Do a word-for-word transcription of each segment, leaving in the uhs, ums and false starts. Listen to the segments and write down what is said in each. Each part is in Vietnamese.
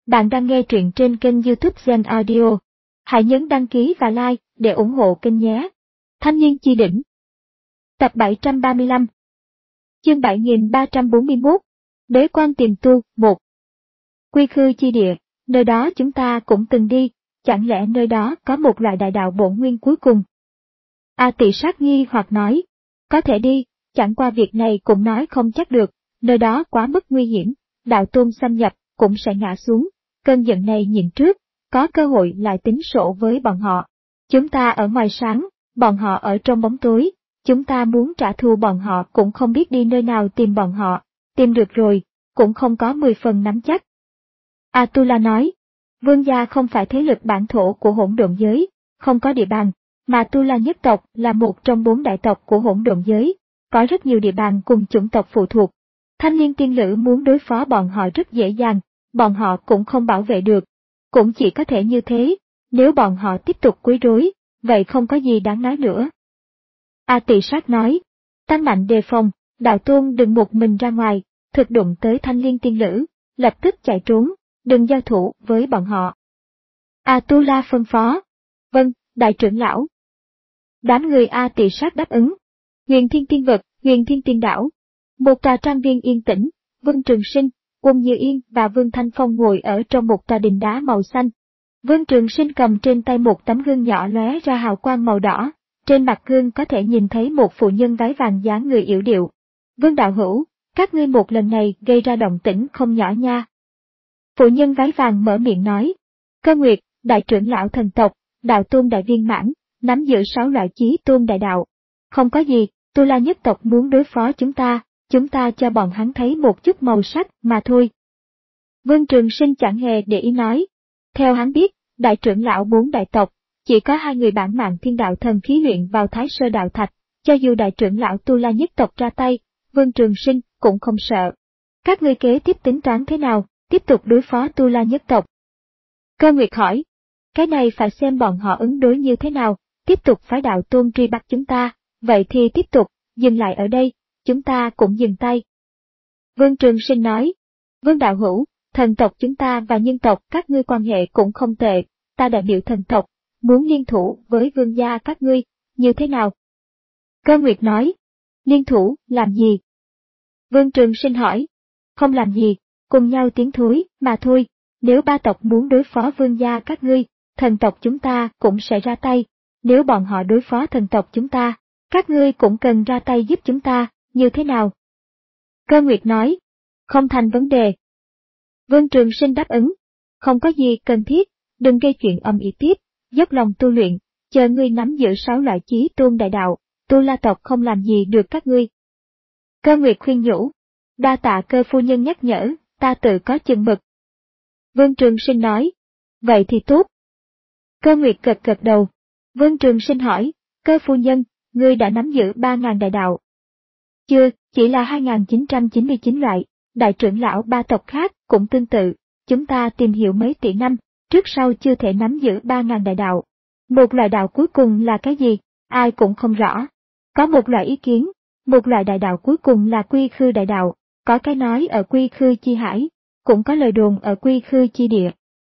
Bạn đang nghe truyện trên kênh YouTube Zen Audio. Hãy nhấn đăng ký và like để ủng hộ kênh nhé. Thanh niên chi đỉnh. Tập bảy trăm ba mươi lăm. Chương bảy nghìn ba trăm bốn mươi mốt. Bế quan tìm tu, một. Quy khư chi địa, nơi đó chúng ta cũng từng đi, chẳng lẽ nơi đó có một loại đại đạo bổn nguyên cuối cùng? A Tỳ Sát nghi hoặc nói, có thể đi, chẳng qua việc này cũng nói không chắc được, nơi đó quá mức nguy hiểm, đạo tôn xâm nhập cũng sẽ ngã xuống. Cơn giận này nhìn trước, có cơ hội lại tính sổ với bọn họ. Chúng ta ở ngoài sáng, bọn họ ở trong bóng tối, chúng ta muốn trả thù bọn họ cũng không biết đi nơi nào tìm bọn họ, tìm được rồi, cũng không có mười phần nắm chắc. Atula nói, Vương gia không phải thế lực bản thổ của hỗn độn giới, không có địa bàn, mà Tula nhất tộc là một trong bốn đại tộc của hỗn độn giới, có rất nhiều địa bàn cùng chủng tộc phụ thuộc. Thanh niên tiên lữ muốn đối phó bọn họ rất dễ dàng, bọn họ cũng không bảo vệ được, cũng chỉ có thể như thế, nếu bọn họ tiếp tục quấy rối, vậy không có gì đáng nói nữa. A Tỳ Sát nói, tăng mạnh đề phòng, đạo tôn đừng một mình ra ngoài, thực đụng tới thanh niên tiên lữ, lập tức chạy trốn, đừng giao thủ với bọn họ. Atula phân phó, vâng, đại trưởng lão. Đám người A Tỳ Sát đáp ứng. Huyền Thiên Tiên Vật, Huyền Thiên Tiên Đảo. Một tòa trang viên yên tĩnh, Vương Trường Sinh, Uông Như Yên và Vương Thanh Phong ngồi ở trong một tòa đình đá màu xanh. Vương Trường Sinh cầm trên tay một tấm gương nhỏ lóe ra hào quang màu đỏ, trên mặt gương có thể nhìn thấy một phụ nhân váy vàng dáng người yểu điệu. Vương đạo hữu, các ngươi một lần này gây ra động tĩnh không nhỏ nha. Phụ nhân váy vàng mở miệng nói, Cơ Nguyệt, đại trưởng lão thần tộc, đạo tôn đại viên mãn, nắm giữ sáu loại chí tôn đại đạo. Không có gì, Tula nhất tộc muốn đối phó chúng ta, chúng ta cho bọn hắn thấy một chút màu sắc mà thôi. Vương Trường Sinh chẳng hề để ý nói. Theo hắn biết, đại trưởng lão bốn đại tộc, chỉ có hai người bản mạng thiên đạo thần khí luyện vào thái sơ đạo thạch, cho dù đại trưởng lão Tula nhất tộc ra tay, Vương Trường Sinh cũng không sợ. Các ngươi kế tiếp tính toán thế nào, tiếp tục đối phó Tula nhất tộc? Cơ Nguyệt hỏi, cái này phải xem bọn họ ứng đối như thế nào, tiếp tục phái đạo tôn truy bắt chúng ta, vậy thì tiếp tục, dừng lại ở đây, chúng ta cũng dừng tay. Vương Trường Sinh nói, Vương đạo hữu, thần tộc chúng ta và nhân tộc các ngươi quan hệ cũng không tệ, ta đại biểu thần tộc, muốn liên thủ với vương gia các ngươi, như thế nào? Cơ Nguyệt nói, liên thủ, làm gì? Vương Trường Sinh hỏi, không làm gì, cùng nhau tiến thối, mà thôi, nếu ba tộc muốn đối phó vương gia các ngươi, thần tộc chúng ta cũng sẽ ra tay, nếu bọn họ đối phó thần tộc chúng ta, các ngươi cũng cần ra tay giúp chúng ta, như thế nào? Cơ Nguyệt nói, không thành vấn đề. Vương Trường Sinh đáp ứng, không có gì cần thiết, đừng gây chuyện ầm ĩ tiếp, dốc lòng tu luyện, chờ ngươi nắm giữ sáu loại chí tôn đại đạo, Tu La tộc không làm gì được các ngươi. Cơ Nguyệt khuyên nhủ, đa tạ Cơ phu nhân nhắc nhở, ta tự có chừng mực. Vương Trường Sinh nói, vậy thì tốt. Cơ Nguyệt gật gật đầu. Vương Trường Sinh hỏi, Cơ phu nhân, ngươi đã nắm giữ ba ngàn đại đạo. Chưa, chỉ là hai nghìn chín trăm chín mươi chín loại, đại trưởng lão ba tộc khác cũng tương tự, chúng ta tìm hiểu mấy tỷ năm, trước sau chưa thể nắm giữ ba ngàn đại đạo. Một loại đạo cuối cùng là cái gì, ai cũng không rõ. Có một loại ý kiến, một loại đại đạo cuối cùng là quy khư đại đạo, có cái nói ở quy khư chi hải, cũng có lời đồn ở quy khư chi địa.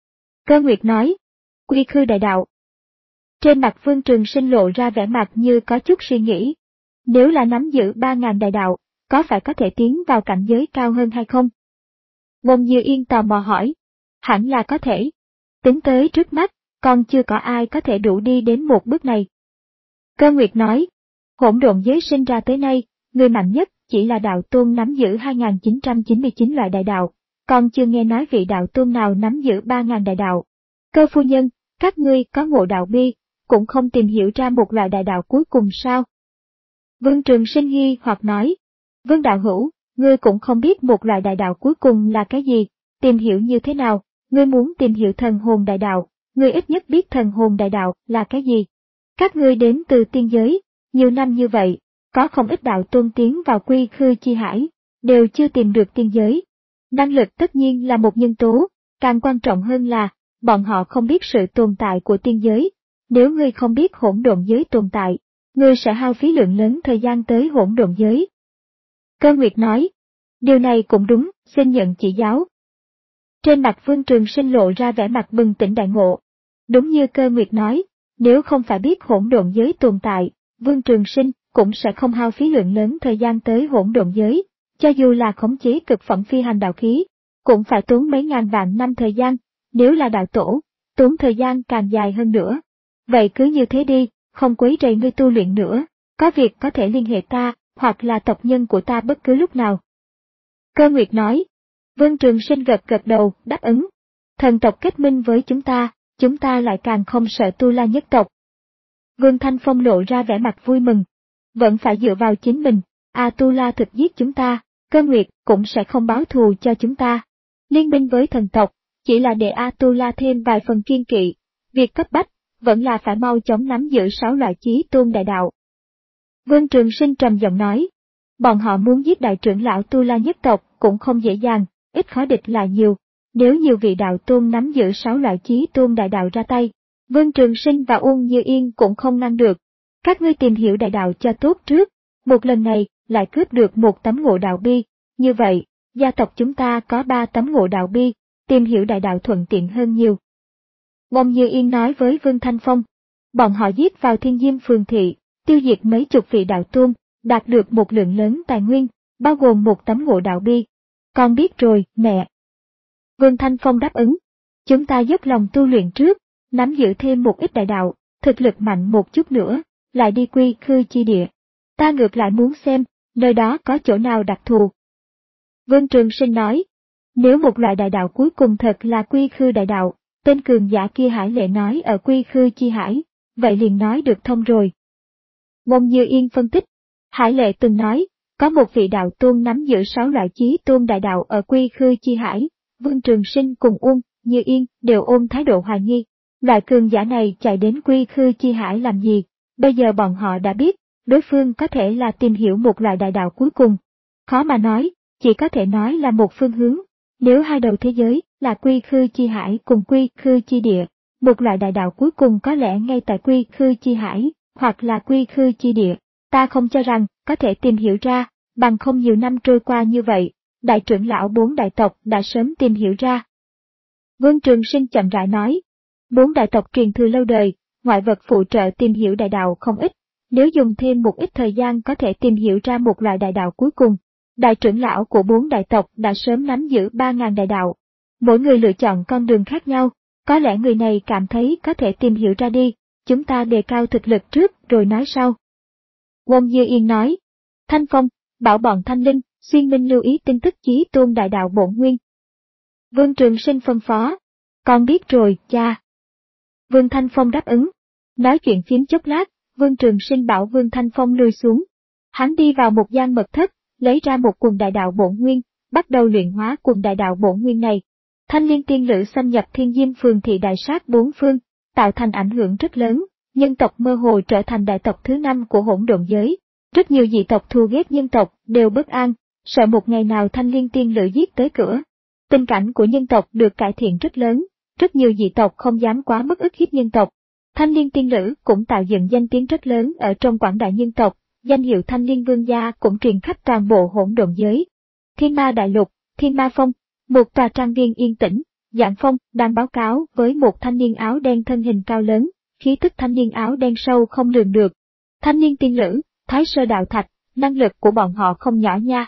Cơ Nguyệt nói, quy khư đại đạo. Trên mặt Vương Trường Sinh lộ ra vẻ mặt như có chút suy nghĩ. Nếu là nắm giữ ba ngàn đại đạo, có phải có thể tiến vào cảnh giới cao hơn hay không? Ngôn Như Yên tò mò hỏi. Hẳn là có thể. Tính tới trước mắt, còn chưa có ai có thể đủ đi đến một bước này. Cơ Nguyệt nói, hỗn độn giới sinh ra tới nay, người mạnh nhất chỉ là đạo tôn nắm giữ hai nghìn chín trăm chín mươi chín loại đại đạo, còn chưa nghe nói vị đạo tôn nào nắm giữ ba ngàn đại đạo. Cơ phu nhân, các ngươi có ngộ đạo bi, cũng không tìm hiểu ra một loại đại đạo cuối cùng sao? Vương Trường Sinh nghi hoặc nói, Vương đạo hữu, ngươi cũng không biết một loại đại đạo cuối cùng là cái gì, tìm hiểu như thế nào, ngươi muốn tìm hiểu thần hồn đại đạo, ngươi ít nhất biết thần hồn đại đạo là cái gì. Các ngươi đến từ tiên giới, nhiều năm như vậy, có không ít đạo tôn tiến vào quy khư chi hải, đều chưa tìm được tiên giới. Năng lực tất nhiên là một nhân tố, càng quan trọng hơn là, bọn họ không biết sự tồn tại của tiên giới. Nếu ngươi không biết hỗn độn giới tồn tại, ngươi sẽ hao phí lượng lớn thời gian tới hỗn độn giới. Cơ Nguyệt nói, điều này cũng đúng, xin nhận chỉ giáo. Trên mặt Vương Trường Sinh lộ ra vẻ mặt bừng tỉnh đại ngộ. Đúng như Cơ Nguyệt nói, nếu không phải biết hỗn độn giới tồn tại, Vương Trường Sinh cũng sẽ không hao phí lượng lớn thời gian tới hỗn độn giới, cho dù là khống chế cực phẩm phi hành đạo khí, cũng phải tốn mấy ngàn vạn năm thời gian, nếu là đạo tổ, tốn thời gian càng dài hơn nữa. Vậy cứ như thế đi, không quấy rầy ngươi tu luyện nữa, có việc có thể liên hệ ta, hoặc là tộc nhân của ta bất cứ lúc nào. Cơ Nguyệt nói. Vương Trường Sinh gật gật đầu, đáp ứng. Thần tộc kết minh với chúng ta, chúng ta lại càng không sợ Tu La nhất tộc. Vương Thanh Phong lộ ra vẻ mặt vui mừng. Vẫn phải dựa vào chính mình, A Tu La thực giết chúng ta, Cơ Nguyệt cũng sẽ không báo thù cho chúng ta. Liên minh với thần tộc, chỉ là để A Tu La thêm vài phần kiên kỵ. Việc cấp bách, vẫn là phải mau chóng nắm giữ sáu loại chí tôn đại đạo. Vương Trường Sinh trầm giọng nói. Bọn họ muốn giết đại trưởng lão Tu La nhất tộc cũng không dễ dàng, ít khó địch là nhiều. Nếu nhiều vị đạo tôn nắm giữ sáu loại chí tôn đại đạo ra tay, Vương Trường Sinh và Uông Như Yên cũng không ngăn được. Các ngươi tìm hiểu đại đạo cho tốt trước, một lần này lại cướp được một tấm ngộ đạo bi, như vậy, gia tộc chúng ta có ba tấm ngộ đạo bi, tìm hiểu đại đạo thuận tiện hơn nhiều. Uông Như Yên nói với Vương Thanh Phong, bọn họ giết vào Thiên Diêm Phường Thị, tiêu diệt mấy chục vị đạo tôn, đạt được một lượng lớn tài nguyên, bao gồm một tấm ngộ đạo bi. Con biết rồi, mẹ. Vương Thanh Phong đáp ứng. Chúng ta dốc lòng tu luyện trước, nắm giữ thêm một ít đại đạo, thực lực mạnh một chút nữa, lại đi Quy Khư chi địa. Ta ngược lại muốn xem, nơi đó có chỗ nào đặc thù. Vương Trường Sinh nói, nếu một loại đại đạo cuối cùng thật là Quy Khư đại đạo, tên cường giả kia Hải Lệ nói ở Quy Khư chi hải, vậy liền nói được thông rồi. Uông Như Yên phân tích, Hải Lệ từng nói, có một vị đạo tôn nắm giữ sáu loại chí tôn đại đạo ở Quy Khư chi hải. Vương Trường Sinh cùng Uông Như Yên đều ôm thái độ hoài nghi, loại cường giả này chạy đến Quy Khư chi hải làm gì? Bây giờ bọn họ đã biết, đối phương có thể là tìm hiểu một loại đại đạo cuối cùng. Khó mà nói, chỉ có thể nói là một phương hướng. Nếu hai đầu thế giới là Quy Khư chi hải cùng Quy Khư chi địa, một loại đại đạo cuối cùng có lẽ ngay tại Quy Khư chi hải, hoặc là Quy Khư chi địa. Ta không cho rằng có thể tìm hiểu ra, bằng không nhiều năm trôi qua như vậy. Đại trưởng lão bốn đại tộc đã sớm tìm hiểu ra. Vương Trường Sinh chậm rãi nói, bốn đại tộc truyền thừa lâu đời, ngoại vật phụ trợ tìm hiểu đại đạo không ít, nếu dùng thêm một ít thời gian có thể tìm hiểu ra một loại đại đạo cuối cùng. Đại trưởng lão của bốn đại tộc đã sớm nắm giữ ba ngàn đại đạo. Mỗi người lựa chọn con đường khác nhau, có lẽ người này cảm thấy có thể tìm hiểu ra đi, chúng ta đề cao thực lực trước rồi nói sau. Uông Như Yên nói, Thanh Phong, bảo bọn Thanh Linh, Xuyên Minh lưu ý tin tức chí tôn đại đạo bổn nguyên. Vương Trường Sinh phân phó, con biết rồi, cha. Vương Thanh Phong đáp ứng. Nói chuyện phím chốc lát, Vương Trường Sinh bảo Vương Thanh Phong lui xuống. Hắn đi vào một gian mật thất, lấy ra một quần đại đạo bổn nguyên, bắt đầu luyện hóa quần đại đạo bổn nguyên này. Thanh Liên tiên lữ xâm nhập Thiên Diêm Phường Thị đại sát bốn phương, tạo thành ảnh hưởng rất lớn, nhân tộc mơ hồ trở thành đại tộc thứ năm của hỗn độn giới. Rất nhiều dị tộc thù ghét nhân tộc đều bất an, sợ một ngày nào Thanh Liên tiên lữ giết tới cửa. Tình cảnh của nhân tộc được cải thiện rất lớn, rất nhiều dị tộc không dám quá mức ức hiếp nhân tộc. Thanh Liên tiên lữ cũng tạo dựng danh tiếng rất lớn ở trong quảng đại nhân tộc, danh hiệu Thanh Liên vương gia cũng truyền khắp toàn bộ hỗn độn giới. Thiên Ma đại lục, Thiên Ma Phong, một tòa trang viên yên tĩnh, Giảng Phong đang báo cáo với một thanh niên áo đen thân hình cao lớn, khí tức thanh niên áo đen sâu không lường được. Thanh Liên tiên lữ, Thái Sơ đạo thạch, năng lực của bọn họ không nhỏ nha.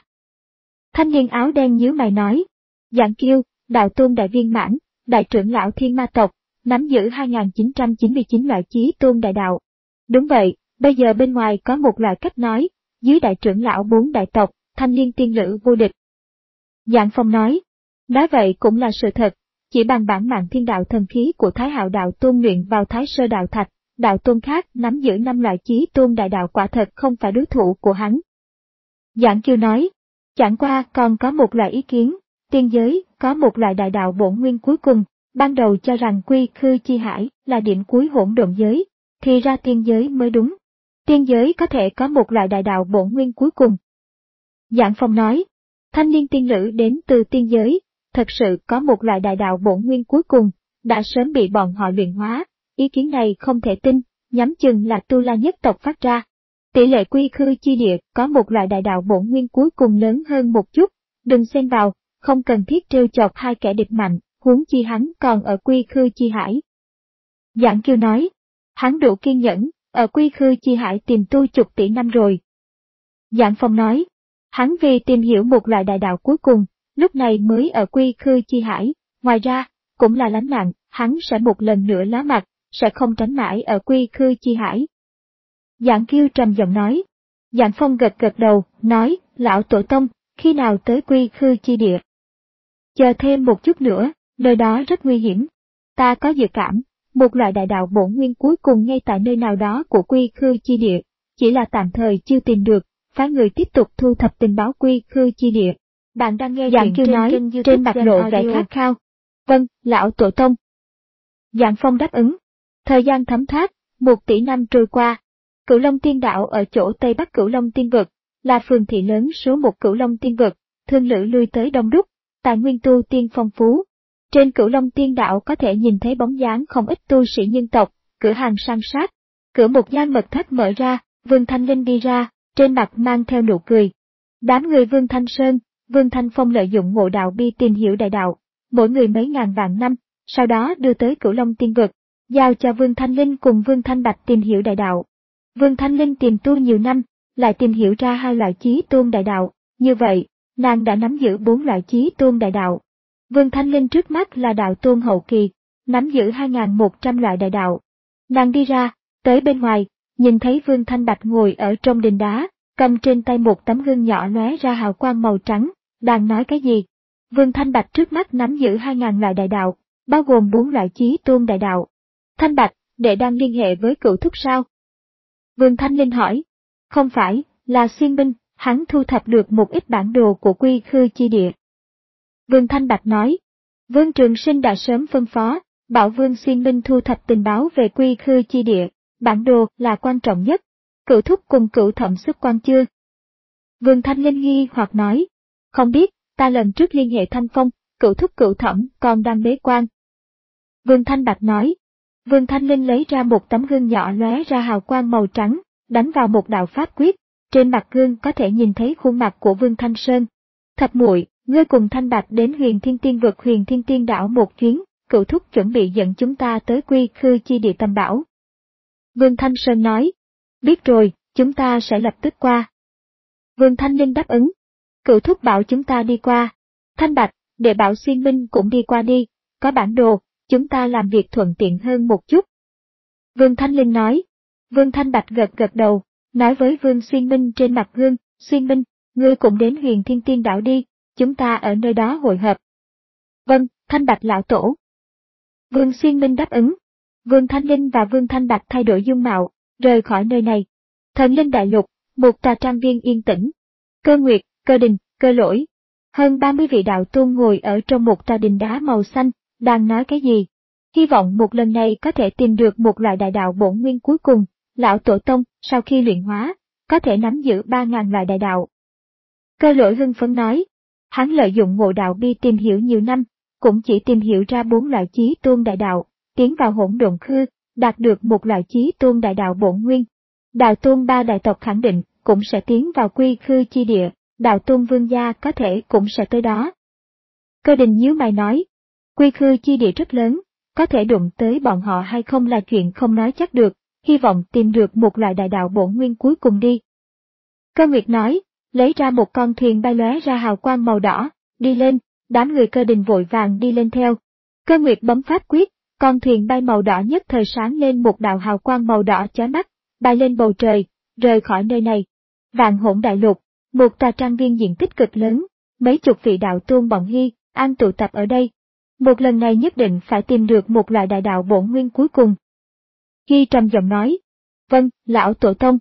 Thanh niên áo đen nhíu mày nói, Giảng Kiêu, đạo tôn đại viên mãn, đại trưởng lão Thiên Ma tộc, nắm giữ hai nghìn chín trăm chín mươi chín loại chí tôn đại đạo. Đúng vậy, bây giờ bên ngoài có một loại cách nói, dưới đại trưởng lão bốn đại tộc, Thanh Liên tiên lữ vô địch. Giảng Phong nói, nói vậy cũng là sự thật, chỉ bằng bản mạng thiên đạo thần khí của Thái Hạo đạo tôn luyện vào Thái Sơ đạo thạch, đạo tôn khác nắm giữ năm loại chí tôn đại đạo quả thật không phải đối thủ của hắn. Giảng Kiêu nói, chẳng qua còn có một loại ý kiến, tiên giới có một loại đại đạo bổn nguyên cuối cùng, ban đầu cho rằng Quy Khư chi hải là điểm cuối hỗn độn giới, thì ra tiên giới mới đúng. Tiên giới có thể có một loại đại đạo bổn nguyên cuối cùng. Giảng Phong nói, Thanh Liên tiên lữ đến từ tiên giới, thật sự có một loại đại đạo bổn nguyên cuối cùng, đã sớm bị bọn họ luyện hóa, ý kiến này không thể tin, nhắm chừng là Tu La nhất tộc phát ra. Tỷ lệ Quy Khư chi địa có một loại đại đạo bổn nguyên cuối cùng lớn hơn một chút, đừng xen vào, không cần thiết trêu chọc hai kẻ địch mạnh, huống chi hắn còn ở Quy Khư Chi Hải. Giảng Kiêu nói, hắn đủ kiên nhẫn, ở Quy Khư Chi Hải tìm tu chục tỷ năm rồi. Giảng Phong nói, hắn vì tìm hiểu một loại đại đạo cuối cùng, lúc này mới ở Quy Khư Chi Hải, ngoài ra, cũng là lánh nạn, hắn sẽ một lần nữa lá mặt, sẽ không tránh mãi ở Quy Khư Chi Hải. Giảng Kiêu trầm giọng nói. Giảng Phong gật gật đầu, nói, lão tổ tông, khi nào tới Quy Khư Chi Địa? Chờ thêm một chút nữa, nơi đó rất nguy hiểm. Ta có dự cảm, một loại đại đạo bổn nguyên cuối cùng ngay tại nơi nào đó của Quy Khư Chi Địa, chỉ là tạm thời chưa tìm được, phái người tiếp tục thu thập tình báo Quy Khư Chi Địa. Bạn đang nghe Giảng Kiêu nói, trên, trên mặt lộ vẻ khát khao. Vâng, lão tổ tông. Giảng Phong đáp ứng. Thời gian thấm thoát, một tỷ năm trôi qua. Cửu Long Tiên Đảo ở chỗ Tây Bắc Cửu Long Tiên Vực, là phường thị lớn số một Cửu Long Tiên Vực, thương lữ lui tới đông đúc, tài nguyên tu tiên phong phú. Trên Cửu Long Tiên Đảo có thể nhìn thấy bóng dáng không ít tu sĩ nhân tộc, cửa hàng san sát. Cửa một gian mật thất mở ra, Vương Thanh Linh đi ra, trên mặt mang theo nụ cười. Đám người Vương Thanh Sơn, Vương Thanh Phong lợi dụng ngộ đạo bi tìm hiểu đại đạo, mỗi người mấy ngàn vạn năm, sau đó đưa tới Cửu Long Tiên Vực, giao cho Vương Thanh Linh cùng Vương Thanh Bạch tìm hiểu đại đạo. Vương Thanh Linh tìm tu nhiều năm, lại tìm hiểu ra hai loại chí tôn đại đạo, như vậy, nàng đã nắm giữ bốn loại chí tôn đại đạo. Vương Thanh Linh trước mắt là đạo tôn hậu kỳ, nắm giữ hai nghìn một trăm loại đại đạo. Nàng đi ra, tới bên ngoài, nhìn thấy Vương Thanh Bạch ngồi ở trong đình đá, cầm trên tay một tấm gương nhỏ lóe ra hào quang màu trắng, đang nói cái gì. Vương Thanh Bạch trước mắt nắm giữ hai nghìn loại đại đạo, bao gồm bốn loại chí tôn đại đạo. Thanh Bạch, đệ đang liên hệ với Cửu Thúc sao? Vương Thanh Linh hỏi. Không phải, là Xuyên Binh, hắn thu thập được một ít bản đồ của Quy Khư Chi Địa. Vương Thanh Bạch nói. Vương Trường Sinh đã sớm phân phó, bảo Vương Xuyên Binh thu thập tình báo về Quy Khư Chi Địa, bản đồ là quan trọng nhất. Cửu Thúc cùng Cửu Thẩm xuất quan chưa? Vương Thanh Linh nghi hoặc nói. Không biết, ta lần trước liên hệ Thanh Phong, Cửu Thúc Cửu Thẩm còn đang bế quan. Vương Thanh Bạch nói. Vương Thanh Linh lấy ra một tấm gương nhỏ lóe ra hào quang màu trắng, đánh vào một đạo pháp quyết, trên mặt gương có thể nhìn thấy khuôn mặt của Vương Thanh Sơn. Thập muội, ngươi cùng Thanh Bạch đến Huyền Thiên Tiên Vực Huyền Thiên Tiên Đảo một chuyến, Cửu Thúc chuẩn bị dẫn chúng ta tới Quy Khư Chi Địa Tam Bảo. Vương Thanh Sơn nói, biết rồi, chúng ta sẽ lập tức qua. Vương Thanh Linh đáp ứng, Cửu Thúc bảo chúng ta đi qua. Thanh Bạch, để bảo Xuyên Minh cũng đi qua đi, có bản đồ, chúng ta làm việc thuận tiện hơn một chút. Vương Thanh Linh nói. Vương Thanh Bạch gật gật đầu, nói với Vương Xuyên Minh trên mặt gương, Xuyên Minh, ngươi cũng đến Huyền Thiên Tiên Đảo đi, chúng ta ở nơi đó hội hợp. Vâng, Thanh Bạch lão tổ. Vương Xuyên Minh đáp ứng. Vương Thanh Linh và Vương Thanh Bạch thay đổi dung mạo, rời khỏi nơi này. Thần Linh Đại Lục, một tòa trang viên yên tĩnh. Cơ Nguyệt, Cơ Đình, Cơ Lỗi. Hơn ba mươi vị đạo tôn ngồi ở trong một tòa đình đá màu xanh, đang nói cái gì? Hy vọng một lần này có thể tìm được một loại đại đạo bổn nguyên cuối cùng, lão tổ tông, sau khi luyện hóa, có thể nắm giữ ba ngàn loại đại đạo. Cơ Lỗi hưng phấn nói, hắn lợi dụng ngộ đạo bi tìm hiểu nhiều năm, cũng chỉ tìm hiểu ra bốn loại chí tôn đại đạo, tiến vào hỗn độn khư, đạt được một loại chí tôn đại đạo bổn nguyên. Đạo tôn ba đại tộc khẳng định, cũng sẽ tiến vào Quy Khư Chi Địa, đạo tôn vương gia có thể cũng sẽ tới đó. Cơ Đình nhíu mày nói, Quy Khư Chi Địa rất lớn, có thể đụng tới bọn họ hay không là chuyện không nói chắc được, hy vọng tìm được một loại đại đạo bổn nguyên cuối cùng đi. Cơ Nguyệt nói, lấy ra một con thuyền bay lóe ra hào quang màu đỏ, đi lên, đám người Cơ Đình vội vàng đi lên theo. Cơ Nguyệt bấm pháp quyết, con thuyền bay màu đỏ nhất thời sáng lên một đạo hào quang màu đỏ chói mắt, bay lên bầu trời, rời khỏi nơi này. Vạn Hỗn Đại Lục, một tòa trang viên diện tích cực lớn, mấy chục vị đạo tôn bọn Hy, An tụ tập ở đây. Một lần này nhất định phải tìm được một loại đại đạo bổn nguyên cuối cùng. Hy trầm giọng nói, vâng, lão tổ tông.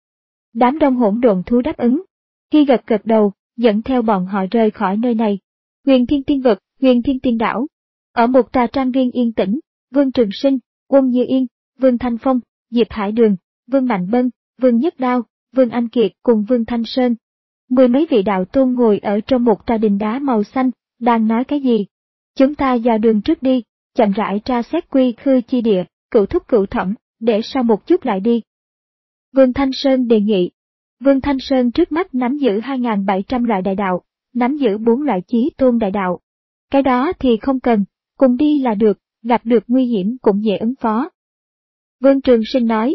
Đám đông hỗn độn thú đáp ứng. Hy gật gật đầu, dẫn theo bọn họ rời khỏi nơi này. Huyền Thiên Tiên Vực, Huyền Thiên Tiên Đảo. Ở một tòa trang viên yên tĩnh, Vương Trường Sinh, Quân Như Yên, Vương Thanh Phong, Diệp Hải Đường, Vương Mạnh Bân, Vương Nhất Đao, Vương Anh Kiệt cùng Vương Thanh Sơn. Mười mấy vị đạo tôn ngồi ở trong một tòa đình đá màu xanh, đang nói cái gì? Chúng ta vào đường trước đi, chậm rãi tra xét Quy Khư Chi Địa, Cửu Thúc Cửu Thẩm, để sau một chút lại đi. Vương Thanh Sơn đề nghị. Vương Thanh Sơn trước mắt nắm giữ hai nghìn bảy trăm loại đại đạo, nắm giữ bốn loại chí tôn đại đạo. Cái đó thì không cần, cùng đi là được, gặp được nguy hiểm cũng dễ ứng phó. Vương Trường Sinh nói.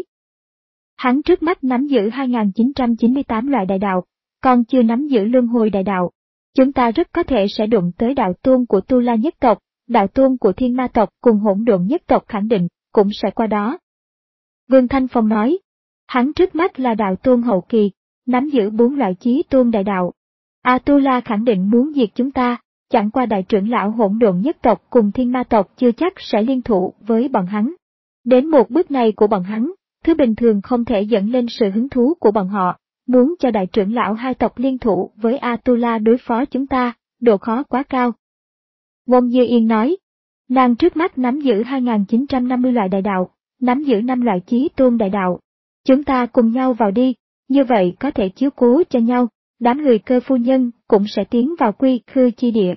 Hắn trước mắt nắm giữ hai nghìn chín trăm chín mươi tám loại đại đạo, còn chưa nắm giữ luân hồi đại đạo. Chúng ta rất có thể sẽ đụng tới đạo tôn của Tu La nhất tộc, đạo tôn của Thiên Ma tộc cùng Hỗn Độn nhất tộc khẳng định, cũng sẽ qua đó. Vương Thanh Phong nói. Hắn trước mắt là đạo tôn hậu kỳ, nắm giữ bốn loại chí tôn đại đạo. A Tu La khẳng định muốn diệt chúng ta, chẳng qua đại trưởng lão Hỗn Độn nhất tộc cùng Thiên Ma tộc chưa chắc sẽ liên thủ với bọn hắn. Đến một bước này của bọn hắn, thứ bình thường không thể dẫn lên sự hứng thú của bọn họ, muốn cho đại trưởng lão hai tộc liên thủ với A Tu La đối phó chúng ta, độ khó quá cao. Ngôn Như Yên nói, nàng trước mắt nắm giữ hai nghìn chín trăm năm mươi loại đại đạo, nắm giữ năm loại chí tôn đại đạo. Chúng ta cùng nhau vào đi, như vậy có thể chiếu cố cho nhau, đám người Cơ phu nhân cũng sẽ tiến vào quy khư chi địa.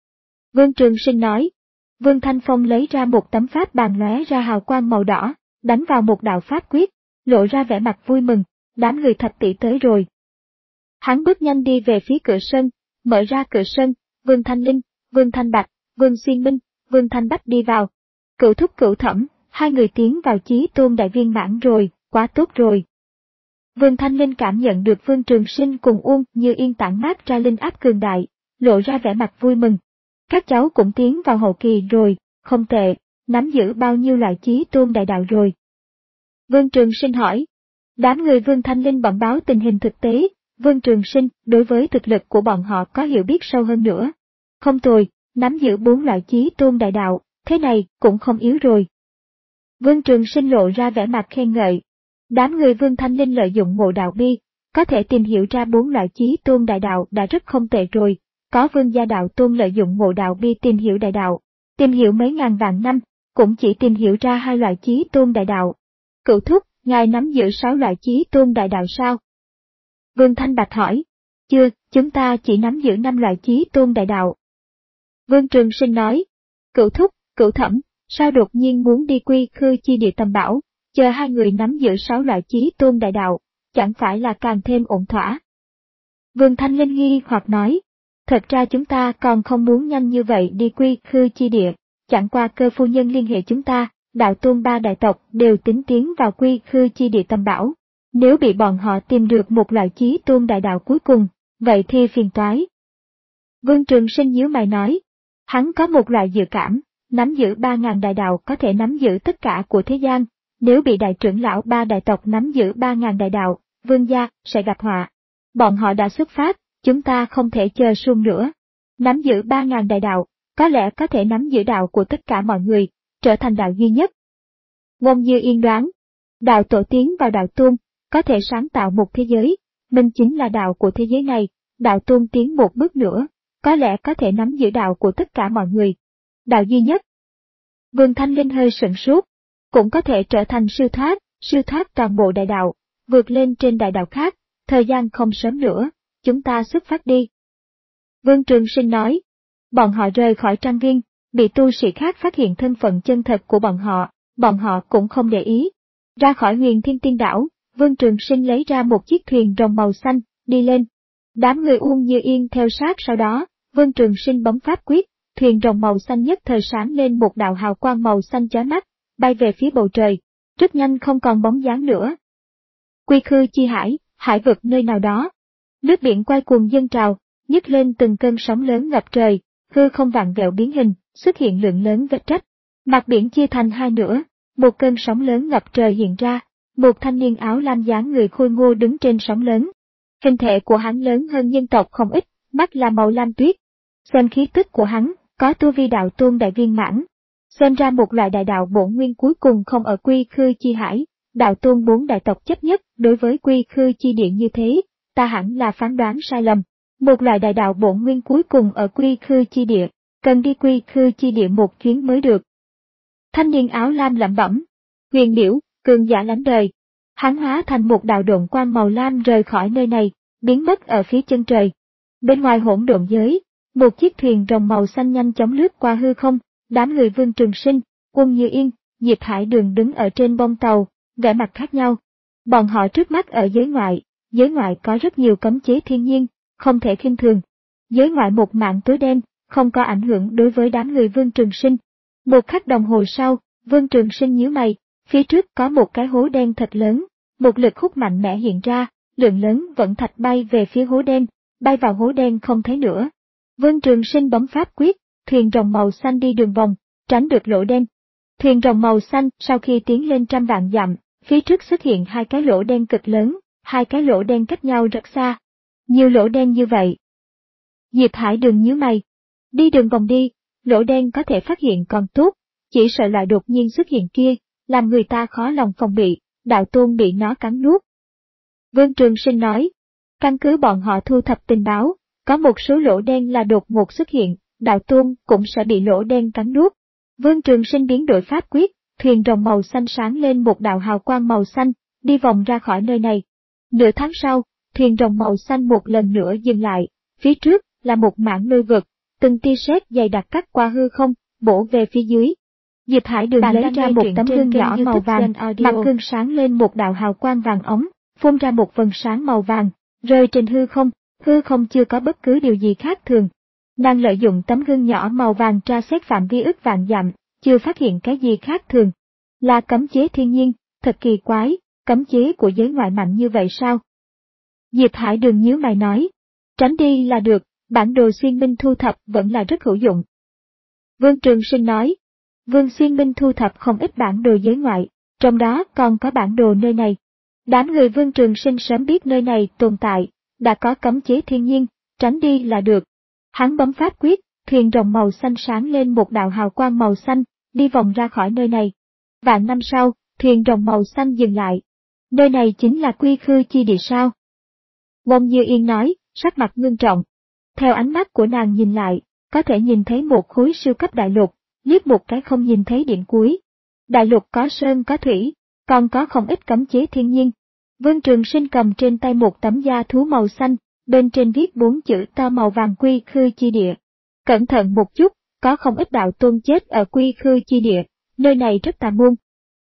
Vương Trường Sinh nói. Vương Thanh Phong lấy ra một tấm pháp bàn lóe ra hào quang màu đỏ, đánh vào một đạo pháp quyết, lộ ra vẻ mặt vui mừng, đám người Thạch tỷ tới rồi. Hắn bước nhanh đi về phía cửa sân, mở ra cửa sân, Vương Thanh Linh, Vương Thanh Bạch, Vương Xuyên Minh, Vương Thanh Bách đi vào. Cửu thúc cửu thẩm, hai người tiến vào chí tôn đại viên mãn rồi, quá tốt rồi. Vương Thanh Linh cảm nhận được Vương Trường Sinh cùng Uông Như Yên tản mát ra linh áp cường đại, lộ ra vẻ mặt vui mừng. Các cháu cũng tiến vào hậu kỳ rồi, không tệ, nắm giữ bao nhiêu loại chí tôn đại đạo rồi? Vương Trường Sinh hỏi. Đám người Vương Thanh Linh bẩm báo tình hình thực tế, Vương Trường Sinh đối với thực lực của bọn họ có hiểu biết sâu hơn nữa. Không tồi, nắm giữ bốn loại chí tôn đại đạo, thế này cũng không yếu rồi. Vương Trường Sinh lộ ra vẻ mặt khen ngợi. Đám người Vương Thanh Linh lợi dụng ngộ đạo bi, có thể tìm hiểu ra bốn loại chí tôn đại đạo đã rất không tệ rồi. Có Vương gia đạo tôn lợi dụng ngộ đạo bi tìm hiểu đại đạo, tìm hiểu mấy ngàn vạn năm, cũng chỉ tìm hiểu ra hai loại chí tôn đại đạo. Cửu thúc, ngài nắm giữ sáu loại chí tôn đại đạo sao? Vương Thanh Bạch hỏi. Chưa, chúng ta chỉ nắm giữ năm loại chí tôn đại đạo. Vương Trường Sinh nói. Cửu thúc, cửu thẩm, sao đột nhiên muốn đi quy khư chi địa tầm bảo, chờ hai người nắm giữ sáu loại chí tôn đại đạo, chẳng phải là càng thêm ổn thỏa? Vương Thanh Linh nghi hoặc nói. Thật ra chúng ta còn không muốn nhanh như vậy đi quy khư chi địa, chẳng qua Cơ phu nhân liên hệ chúng ta, đạo tôn ba đại tộc đều tính tiến vào quy khư chi địa tầm bảo. Nếu bị bọn họ tìm được một loại chí tôn đại đạo cuối cùng, vậy thì phiền toái. Vương Trường Sinh nhíu mày nói, hắn có một loại dự cảm, nắm giữ ba ngàn đại đạo có thể nắm giữ tất cả của thế gian, nếu bị đại trưởng lão ba đại tộc nắm giữ ba ngàn đại đạo, Vương gia sẽ gặp họa. Bọn họ đã xuất phát. Chúng ta không thể chờ suông nữa. Nắm giữ ba ngàn đại đạo, có lẽ có thể nắm giữ đạo của tất cả mọi người, trở thành đạo duy nhất. Ngôn Như Yên đoán, đạo tổ tiến vào đạo tôn, có thể sáng tạo một thế giới, mình chính là đạo của thế giới này, đạo tôn tiến một bước nữa, có lẽ có thể nắm giữ đạo của tất cả mọi người. Đạo duy nhất. Vương Thanh Linh hơi sửng sốt, cũng có thể trở thành siêu thoát, siêu thoát toàn bộ đại đạo, vượt lên trên đại đạo khác, thời gian không sớm nữa. Chúng ta xuất phát đi. Vương Trường Sinh nói. Bọn họ rời khỏi trang viên, bị tu sĩ khác phát hiện thân phận chân thật của bọn họ, bọn họ cũng không để ý. Ra khỏi Huyền Thiên Tiên Đảo, Vương Trường Sinh lấy ra một chiếc thuyền rồng màu xanh, đi lên. Đám người Uông Như Yên theo sát sau đó, Vương Trường Sinh bấm pháp quyết, thuyền rồng màu xanh nhất thời sáng lên một đạo hào quang màu xanh chói mắt, bay về phía bầu trời, rất nhanh không còn bóng dáng nữa. Quy khư chi hải, hải vực nơi nào đó. Nước biển quay cuồng dâng trào, nhấc lên từng cơn sóng lớn ngập trời, hư không vặn vẹo biến hình, xuất hiện lượng lớn vết rách. Mặt biển chia thành hai nửa, một cơn sóng lớn ngập trời hiện ra, một thanh niên áo lam dáng người khôi ngô đứng trên sóng lớn. Hình thể của hắn lớn hơn nhân tộc không ít, mắt là màu lam tuyết. Xem khí tức của hắn, có tu vi đạo tôn đại viên mãn. Xem ra một loại đại đạo bổn nguyên cuối cùng không ở quy khư chi hải, đạo tôn bốn đại tộc chấp nhất đối với quy khư chi địa như thế. Ta hẳn là phán đoán sai lầm. Một loại đại đạo bổn nguyên cuối cùng ở quy khư chi địa, cần đi quy khư chi địa một chuyến mới được. Thanh niên áo lam lẩm bẩm, huyền biểu, cường giả lánh đời. Hắn hóa thành một đạo độn quang màu lam rời khỏi nơi này, biến mất ở phía chân trời. Bên ngoài hỗn độn giới, một chiếc thuyền rồng màu xanh nhanh chóng lướt qua hư không, đám người Vương Trường Sinh, Uông Như Yên, Diệp Hải Đường đứng ở trên bông tàu, vẻ mặt khác nhau. Bọn họ trước mắt ở giới ngoại. Giới ngoại có rất nhiều cấm chế thiên nhiên, không thể khinh thường. Giới ngoại một mảng tối đen, không có ảnh hưởng đối với đám người Vương Trường Sinh. Một khắc đồng hồ sau, Vương Trường Sinh nhíu mày, phía trước có một cái hố đen thật lớn, một lực hút mạnh mẽ hiện ra, lượng lớn vẫn thạch bay về phía hố đen, bay vào hố đen không thấy nữa. Vương Trường Sinh bấm pháp quyết, thuyền rồng màu xanh đi đường vòng, tránh được lỗ đen. Thuyền rồng màu xanh sau khi tiến lên trăm vạn dặm, phía trước xuất hiện hai cái lỗ đen cực lớn, hai cái lỗ đen cách nhau rất xa. Nhiều lỗ đen như vậy. Diệp Hải Đường nhíu mày. Đi đường vòng đi, lỗ đen có thể phát hiện còn tốt, chỉ sợ lại đột nhiên xuất hiện kia, làm người ta khó lòng phòng bị, đạo tôn bị nó cắn nuốt. Vương Trường Sinh nói, căn cứ bọn họ thu thập tình báo, có một số lỗ đen là đột ngột xuất hiện, đạo tôn cũng sẽ bị lỗ đen cắn nuốt. Vương Trường Sinh biến đổi pháp quyết, thuyền rồng màu xanh sáng lên một đạo hào quang màu xanh, đi vòng ra khỏi nơi này. Nửa tháng sau, thuyền rồng màu xanh một lần nữa dừng lại, phía trước là một mảng lôi vực, từng tia sét dày đặc cắt qua hư không, bổ về phía dưới. Diệp Hải Đường lấy ra một tấm gương nhỏ màu vàng, mặt gương sáng lên một đạo hào quang vàng ống, phun ra một vầng sáng màu vàng, rơi trên hư không, hư không chưa có bất cứ điều gì khác thường. Nàng lợi dụng tấm gương nhỏ màu vàng tra xét phạm vi ức vạn dặm, chưa phát hiện cái gì khác thường. Là cấm chế thiên nhiên, thật kỳ quái, cấm chế của giới ngoại mạnh như vậy sao? Diệp Hải Đường nhíu mày nói, tránh đi là được, bản đồ xuyên minh thu thập vẫn là rất hữu dụng. Vương Trường Sinh nói, Vương Xuyên Minh thu thập không ít bản đồ giới ngoại, trong đó còn có bản đồ nơi này. Đám người Vương Trường Sinh sớm biết nơi này tồn tại, đã có cấm chế thiên nhiên, tránh đi là được. Hắn bấm pháp quyết, thuyền rồng màu xanh sáng lên một đạo hào quang màu xanh, đi vòng ra khỏi nơi này. Vạn năm sau, thuyền rồng màu xanh dừng lại. Nơi này chính là Quy Khư chi địa sao? Wong Như Yên nói, sắc mặt ngưng trọng. Theo ánh mắt của nàng nhìn lại, có thể nhìn thấy một khối siêu cấp đại lục, liếc một cái không nhìn thấy điểm cuối. Đại lục có sơn có thủy, còn có không ít cấm chế thiên nhiên. Vương Trường Sinh cầm trên tay một tấm da thú màu xanh, bên trên viết bốn chữ to màu vàng Quy Khư chi địa. Cẩn thận một chút, có không ít đạo tôn chết ở Quy Khư chi địa, nơi này rất tà môn.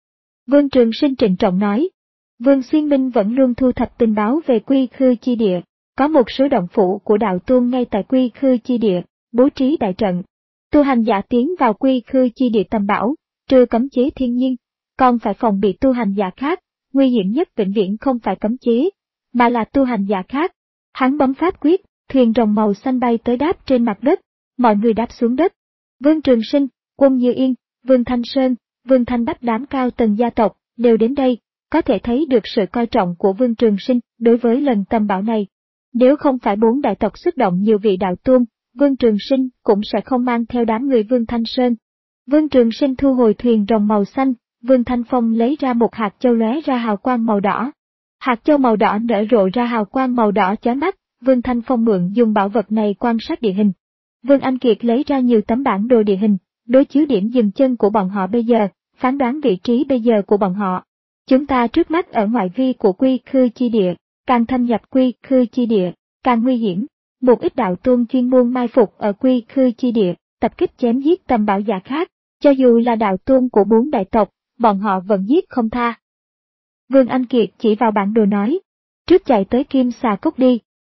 Vương Trường Sinh trịnh trọng nói, Vương Xuyên Minh vẫn luôn thu thập tình báo về Quy Khư chi địa, có một số động phủ của đạo tôn ngay tại Quy Khư chi địa, bố trí đại trận. Tu hành giả tiến vào Quy Khư chi địa tầm bảo, trừ cấm chế thiên nhiên, còn phải phòng bị tu hành giả khác, nguy hiểm nhất vĩnh viễn không phải cấm chế, mà là tu hành giả khác. Hắn bấm pháp quyết, thuyền rồng màu xanh bay tới đáp trên mặt đất, mọi người đáp xuống đất. Vương Trường Sinh, Quân Như Yên, Vương Thanh Sơn, Vương Thanh Bách đám cao tầng gia tộc đều đến đây, có thể thấy được sự coi trọng của Vương Trường Sinh đối với lần tầm bảo này. Nếu không phải bốn đại tộc xuất động nhiều vị đạo tôn, Vương Trường Sinh cũng sẽ không mang theo đám người Vương Thanh Sơn. Vương Trường Sinh thu hồi thuyền rồng màu xanh, Vương Thanh Phong lấy ra một hạt châu lóe ra hào quang màu đỏ. Hạt châu màu đỏ nở rộ ra hào quang màu đỏ chói mắt, Vương Thanh Phong mượn dùng bảo vật này quan sát địa hình. Vương Anh Kiệt lấy ra nhiều tấm bản đồ địa hình, đối chiếu điểm dừng chân của bọn họ bây giờ, phán đoán vị trí bây giờ của bọn họ. Chúng ta trước mắt ở ngoại vi của Quy Khư chi địa, càng thâm nhập Quy Khư chi địa, càng nguy hiểm. Một ít đạo tôn chuyên môn mai phục ở Quy Khư chi địa, tập kích chém giết tầm bảo giả khác, cho dù là đạo tôn của bốn đại tộc, bọn họ vẫn giết không tha. Vương Anh Kiệt chỉ vào bản đồ nói, trước chạy tới Kim Xà Cốc đi.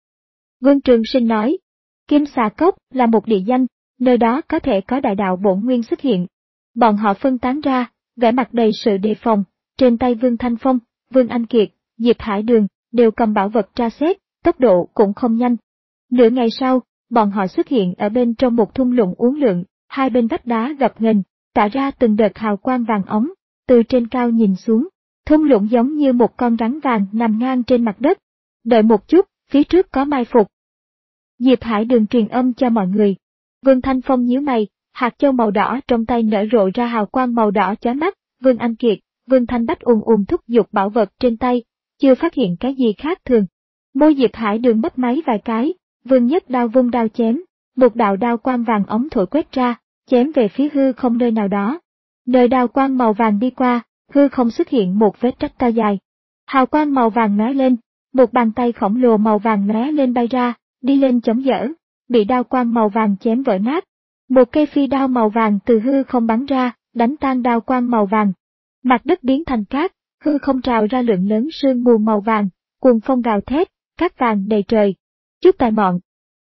Vương Trường Sinh nói, Kim Xà Cốc là một địa danh, nơi đó có thể có đại đạo bổn nguyên xuất hiện. Bọn họ phân tán ra, vẻ mặt đầy sự đề phòng, trên tay Vương Thanh Phong, Vương Anh Kiệt, Diệp Hải Đường, đều cầm bảo vật tra xét, tốc độ cũng không nhanh. Nửa ngày sau, bọn họ xuất hiện ở bên trong một thung lũng uốn lượn, hai bên vách đá gập ghềnh, tạo ra từng đợt hào quang vàng óng, từ trên cao nhìn xuống, thung lũng giống như một con rắn vàng nằm ngang trên mặt đất. Đợi một chút, phía trước có mai phục. Diệp Hải Đường truyền âm cho mọi người. Vương Thanh Phong nhíu mày, hạt châu màu đỏ trong tay nở rộ ra hào quang màu đỏ chói mắt, Vương Anh Kiệt, Vương Thanh Bách ùn ùn thúc giục bảo vật trên tay, chưa phát hiện cái gì khác thường. Môi Diệp Hải Đường bấp máy vài cái, Vương nhất đao vung đao chém, một đạo đao quang vàng ống thổi quét ra, chém về phía hư không nơi nào đó. Nơi đao quang màu vàng đi qua, hư không xuất hiện một vết rách to dài. Hào quang màu vàng lóe lên, một bàn tay khổng lồ màu vàng lóe lên bay ra, đi lên chống đỡ, bị đao quang màu vàng chém vỡ nát. Một cây phi đao màu vàng từ hư không bắn ra, đánh tan đao quang màu vàng. Mặt đất biến thành cát, hư không trào ra lượng lớn sương mù màu vàng, cuồng phong gào thét, cát vàng đầy trời. Chút tài mọn.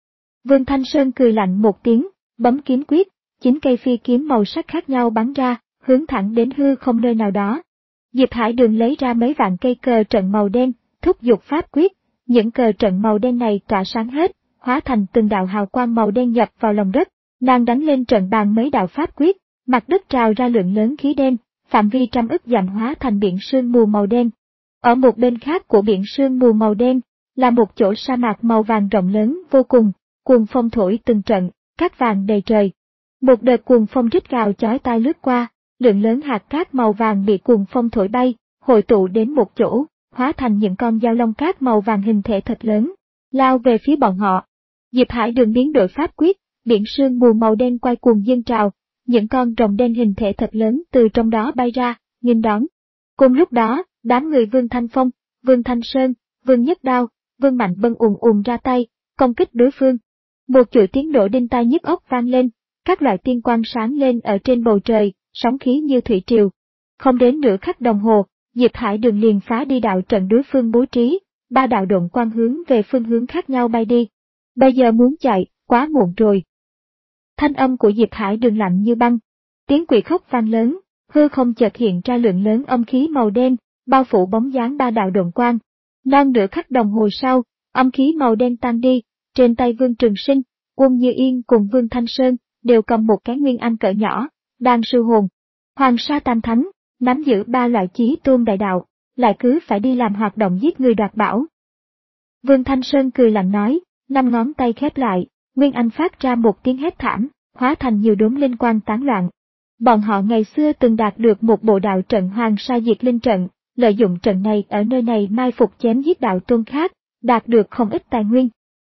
Vương Thanh Sơn cười lạnh một tiếng, bấm kiếm quyết, chín cây phi kiếm màu sắc khác nhau bắn ra, hướng thẳng đến hư không nơi nào đó. Diệp Hải Đường lấy ra mấy vạn cây cờ trận màu đen, thúc giục pháp quyết, những cờ trận màu đen này tỏa sáng hết, hóa thành từng đạo hào quang màu đen nhập vào lòng đất, nàng đánh lên trận bàn mấy đạo pháp quyết, mặt đất trào ra lượng lớn khí đen, phạm vi trăm ức dặm hóa thành biển sương mù màu đen. Ở một bên khác của biển sương mù màu đen, là một chỗ sa mạc màu vàng rộng lớn vô cùng, cuồng phong thổi từng trận, cát vàng đầy trời. Một đợt cuồng phong rít gào chói tai lướt qua, lượng lớn hạt cát màu vàng bị cuồng phong thổi bay, hội tụ đến một chỗ, hóa thành những con dao long cát màu vàng hình thể thật lớn, lao về phía bọn họ. Diệp Hải Đường biến đổi pháp quyết, biển sương mù màu đen quay cuồng dâng trào, những con rồng đen hình thể thật lớn từ trong đó bay ra, nghênh đón. Cùng lúc đó, đám người Vương Thanh Phong, Vương Thanh Sơn, Vương Nhất Đao, Vương Mạnh Bân ùn ùn ra tay, công kích đối phương. Một chuỗi tiếng nổ đinh tai nhức óc vang lên, các loại tiên quang sáng lên ở trên bầu trời, sóng khí như thủy triều. Không đến nửa khắc đồng hồ, Diệp Hải Đường liền phá đi đạo trận đối phương bố trí, ba đạo độn quang hướng về phương hướng khác nhau bay đi. Bây giờ muốn chạy, quá muộn rồi. Thanh âm của Diệp Hải Đường lạnh như băng, tiếng quỷ khóc vang lớn, hư không chợt hiện ra lượng lớn âm khí màu đen, bao phủ bóng dáng ba đạo độn quang. Non nửa khắc đồng hồ sau, âm khí màu đen tan đi, trên tay Vương Trường Sinh, Quân Như Yên cùng Vương Thanh Sơn đều cầm một cái nguyên anh cỡ nhỏ, đang sư hồn. Hoàng Sa Tam Thánh, nắm giữ ba loại chí tôn đại đạo, lại cứ phải đi làm hoạt động giết người đoạt bảo. Vương Thanh Sơn cười lạnh nói, năm ngón tay khép lại, nguyên anh phát ra một tiếng hét thảm, hóa thành nhiều đốm linh quang tán loạn. Bọn họ ngày xưa từng đạt được một bộ đạo trận Hoàng Sa Diệt Linh trận, lợi dụng trận này ở nơi này mai phục chém giết đạo tôn khác, đạt được không ít tài nguyên.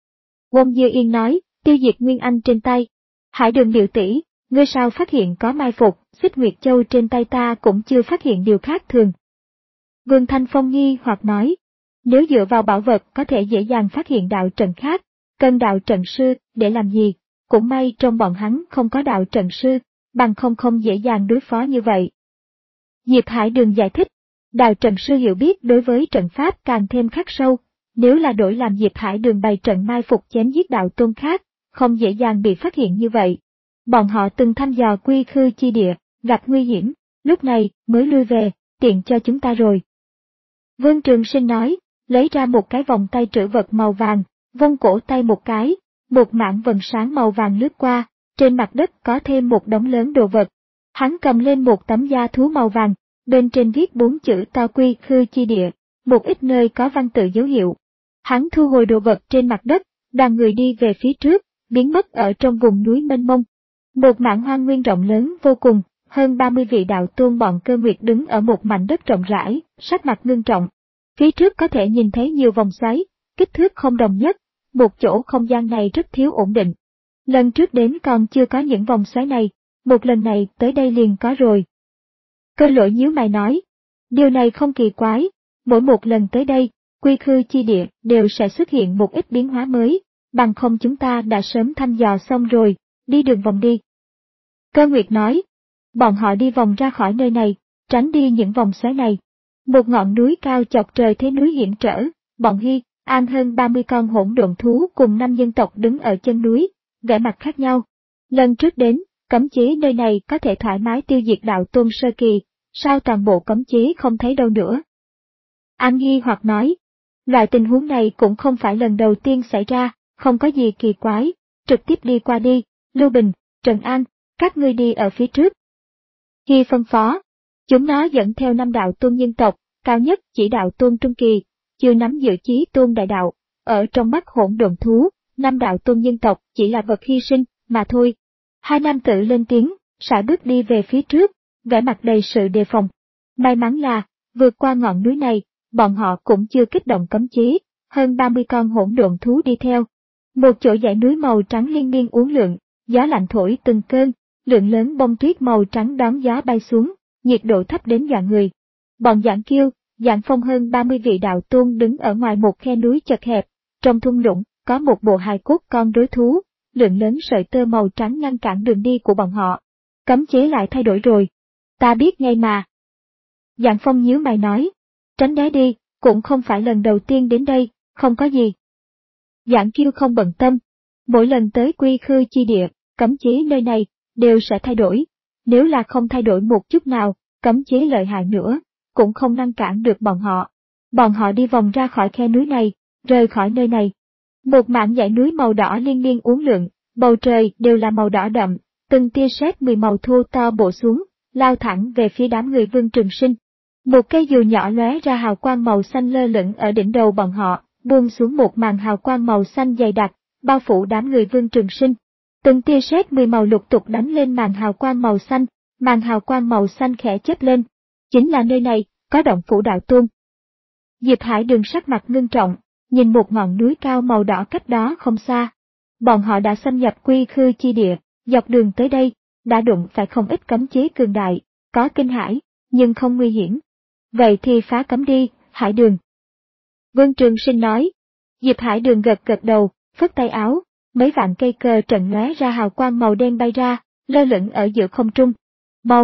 Quân Như Yên nói, tiêu diệt nguyên anh trên tay. Hải Đường biểu tỷ, ngươi sao phát hiện có mai phục, Xích Nguyệt Châu trên tay ta cũng chưa phát hiện điều khác thường. Vương Thanh Phong nghi hoặc nói, nếu dựa vào bảo vật có thể dễ dàng phát hiện đạo trận khác, cần đạo trận sư để làm gì? Cũng may trong bọn hắn không có đạo trận sư, bằng không không dễ dàng đối phó như vậy. Diệp Hải Đường giải thích, đạo trận sư hiểu biết đối với trận pháp càng thêm khắc sâu, nếu là đổi làm Diệp Hải Đường bày trận mai phục chém giết đạo tôn khác, không dễ dàng bị phát hiện như vậy. Bọn họ từng thăm dò quy khư chi địa, gặp nguy hiểm, lúc này mới lui về, tiện cho chúng ta rồi. Vương Trường Sinh nói, lấy ra một cái vòng tay trữ vật màu vàng, vông cổ tay một cái, một mảng vầng sáng màu vàng lướt qua, trên mặt đất có thêm một đống lớn đồ vật. Hắn cầm lên một tấm da thú màu vàng, bên trên viết bốn chữ to quy khư chi địa, một ít nơi có văn tự dấu hiệu. Hắn thu hồi đồ vật trên mặt đất, đoàn người đi về phía trước, biến mất ở trong vùng núi mênh mông. Một mảng hoang nguyên rộng lớn vô cùng, hơn ba mươi vị đạo tôn bọn Cơ Nguyệt đứng ở một mảnh đất rộng rãi, sắc mặt ngưng trọng. Phía trước có thể nhìn thấy nhiều vòng xoáy, kích thước không đồng nhất, một chỗ không gian này rất thiếu ổn định. Lần trước đến còn chưa có những vòng xoáy này, một lần này tới đây liền có rồi. Cơ Lỗi nhíu mày nói, điều này không kỳ quái, mỗi một lần tới đây, quy khư chi địa đều sẽ xuất hiện một ít biến hóa mới, bằng không chúng ta đã sớm thăm dò xong rồi, đi đường vòng đi. Cơ Nguyệt nói, bọn họ đi vòng ra khỏi nơi này, tránh đi những vòng xoáy này. Một ngọn núi cao chọc trời thế núi hiểm trở, bọn Hy, An hơn ba mươi con hỗn độn thú cùng năm dân tộc đứng ở chân núi, vẻ mặt khác nhau. Lần trước đến, cấm chế nơi này có thể thoải mái tiêu diệt đạo tôn sơ kỳ, sao toàn bộ cấm chế không thấy đâu nữa? An nghi hoặc nói, loại tình huống này cũng không phải lần đầu tiên xảy ra, không có gì kỳ quái, trực tiếp đi qua đi, Lưu Bình, Trần An, các ngươi đi ở phía trước. Hy phân phó, chúng nó dẫn theo năm đạo tôn nhân tộc, cao nhất chỉ đạo tôn trung kỳ, chưa nắm giữ chí tôn đại đạo, ở trong mắt hỗn độn thú, năm đạo tôn nhân tộc chỉ là vật hy sinh, mà thôi. Hai nam tử lên tiếng, sải bước đi về phía trước, vẻ mặt đầy sự đề phòng. May mắn là, vượt qua ngọn núi này, bọn họ cũng chưa kích động cấm chế, hơn ba mươi con hỗn độn thú đi theo. Một chỗ dãy núi màu trắng liên miên uốn lượn, gió lạnh thổi từng cơn, lượng lớn bông tuyết màu trắng đón gió bay xuống, nhiệt độ thấp đến dọa người. Bọn Giảng Kiêu, Giảng Phong hơn ba mươi vị đạo tôn đứng ở ngoài một khe núi chật hẹp, trong thung lũng có một bộ hài cốt con rối thú, lượng lớn sợi tơ màu trắng ngăn cản đường đi của bọn họ. Cấm chế lại thay đổi rồi. Ta biết ngay mà. Giảng Phong nhíu mày nói, tránh né đi, cũng không phải lần đầu tiên đến đây, không có gì. Giảng Kiêu không bận tâm. Mỗi lần tới quy khư chi địa, cấm chế nơi này đều sẽ thay đổi. Nếu là không thay đổi một chút nào, cấm chế lợi hại nữa, cũng không ngăn cản được bọn họ. Bọn họ đi vòng ra khỏi khe núi này, rời khỏi nơi này. Một mảng dãy núi màu đỏ liên miên uốn lượn, bầu trời đều là màu đỏ đậm, từng tia sét mười màu thô to bổ xuống, lao thẳng về phía đám người Vương Trường Sinh. Một cây dù nhỏ lóe ra hào quang màu xanh lơ lửng ở đỉnh đầu bọn họ, buông xuống một màn hào quang màu xanh dày đặc, bao phủ đám người Vương Trường Sinh. Từng tia sét mười màu lục tục đánh lên màn hào quang màu xanh, màn hào quang màu xanh khẽ chớp lên. Chính là nơi này, có động phủ đạo tôn. Diệp Hải Đường sắc mặt ngưng trọng, nhìn một ngọn núi cao màu đỏ cách đó không xa. Bọn họ đã xâm nhập quy khư chi địa, dọc đường tới đây, đã đụng phải không ít cấm chế cường đại, có kinh hãi, nhưng không nguy hiểm. Vậy thì phá cấm đi, Hải Đường. Vương Trường Sinh nói. Diệp Hải Đường gật gật đầu, phất tay áo, mấy vạn cây cờ trận lóe ra hào quang màu đen bay ra, lơ lửng ở giữa không trung. Mau!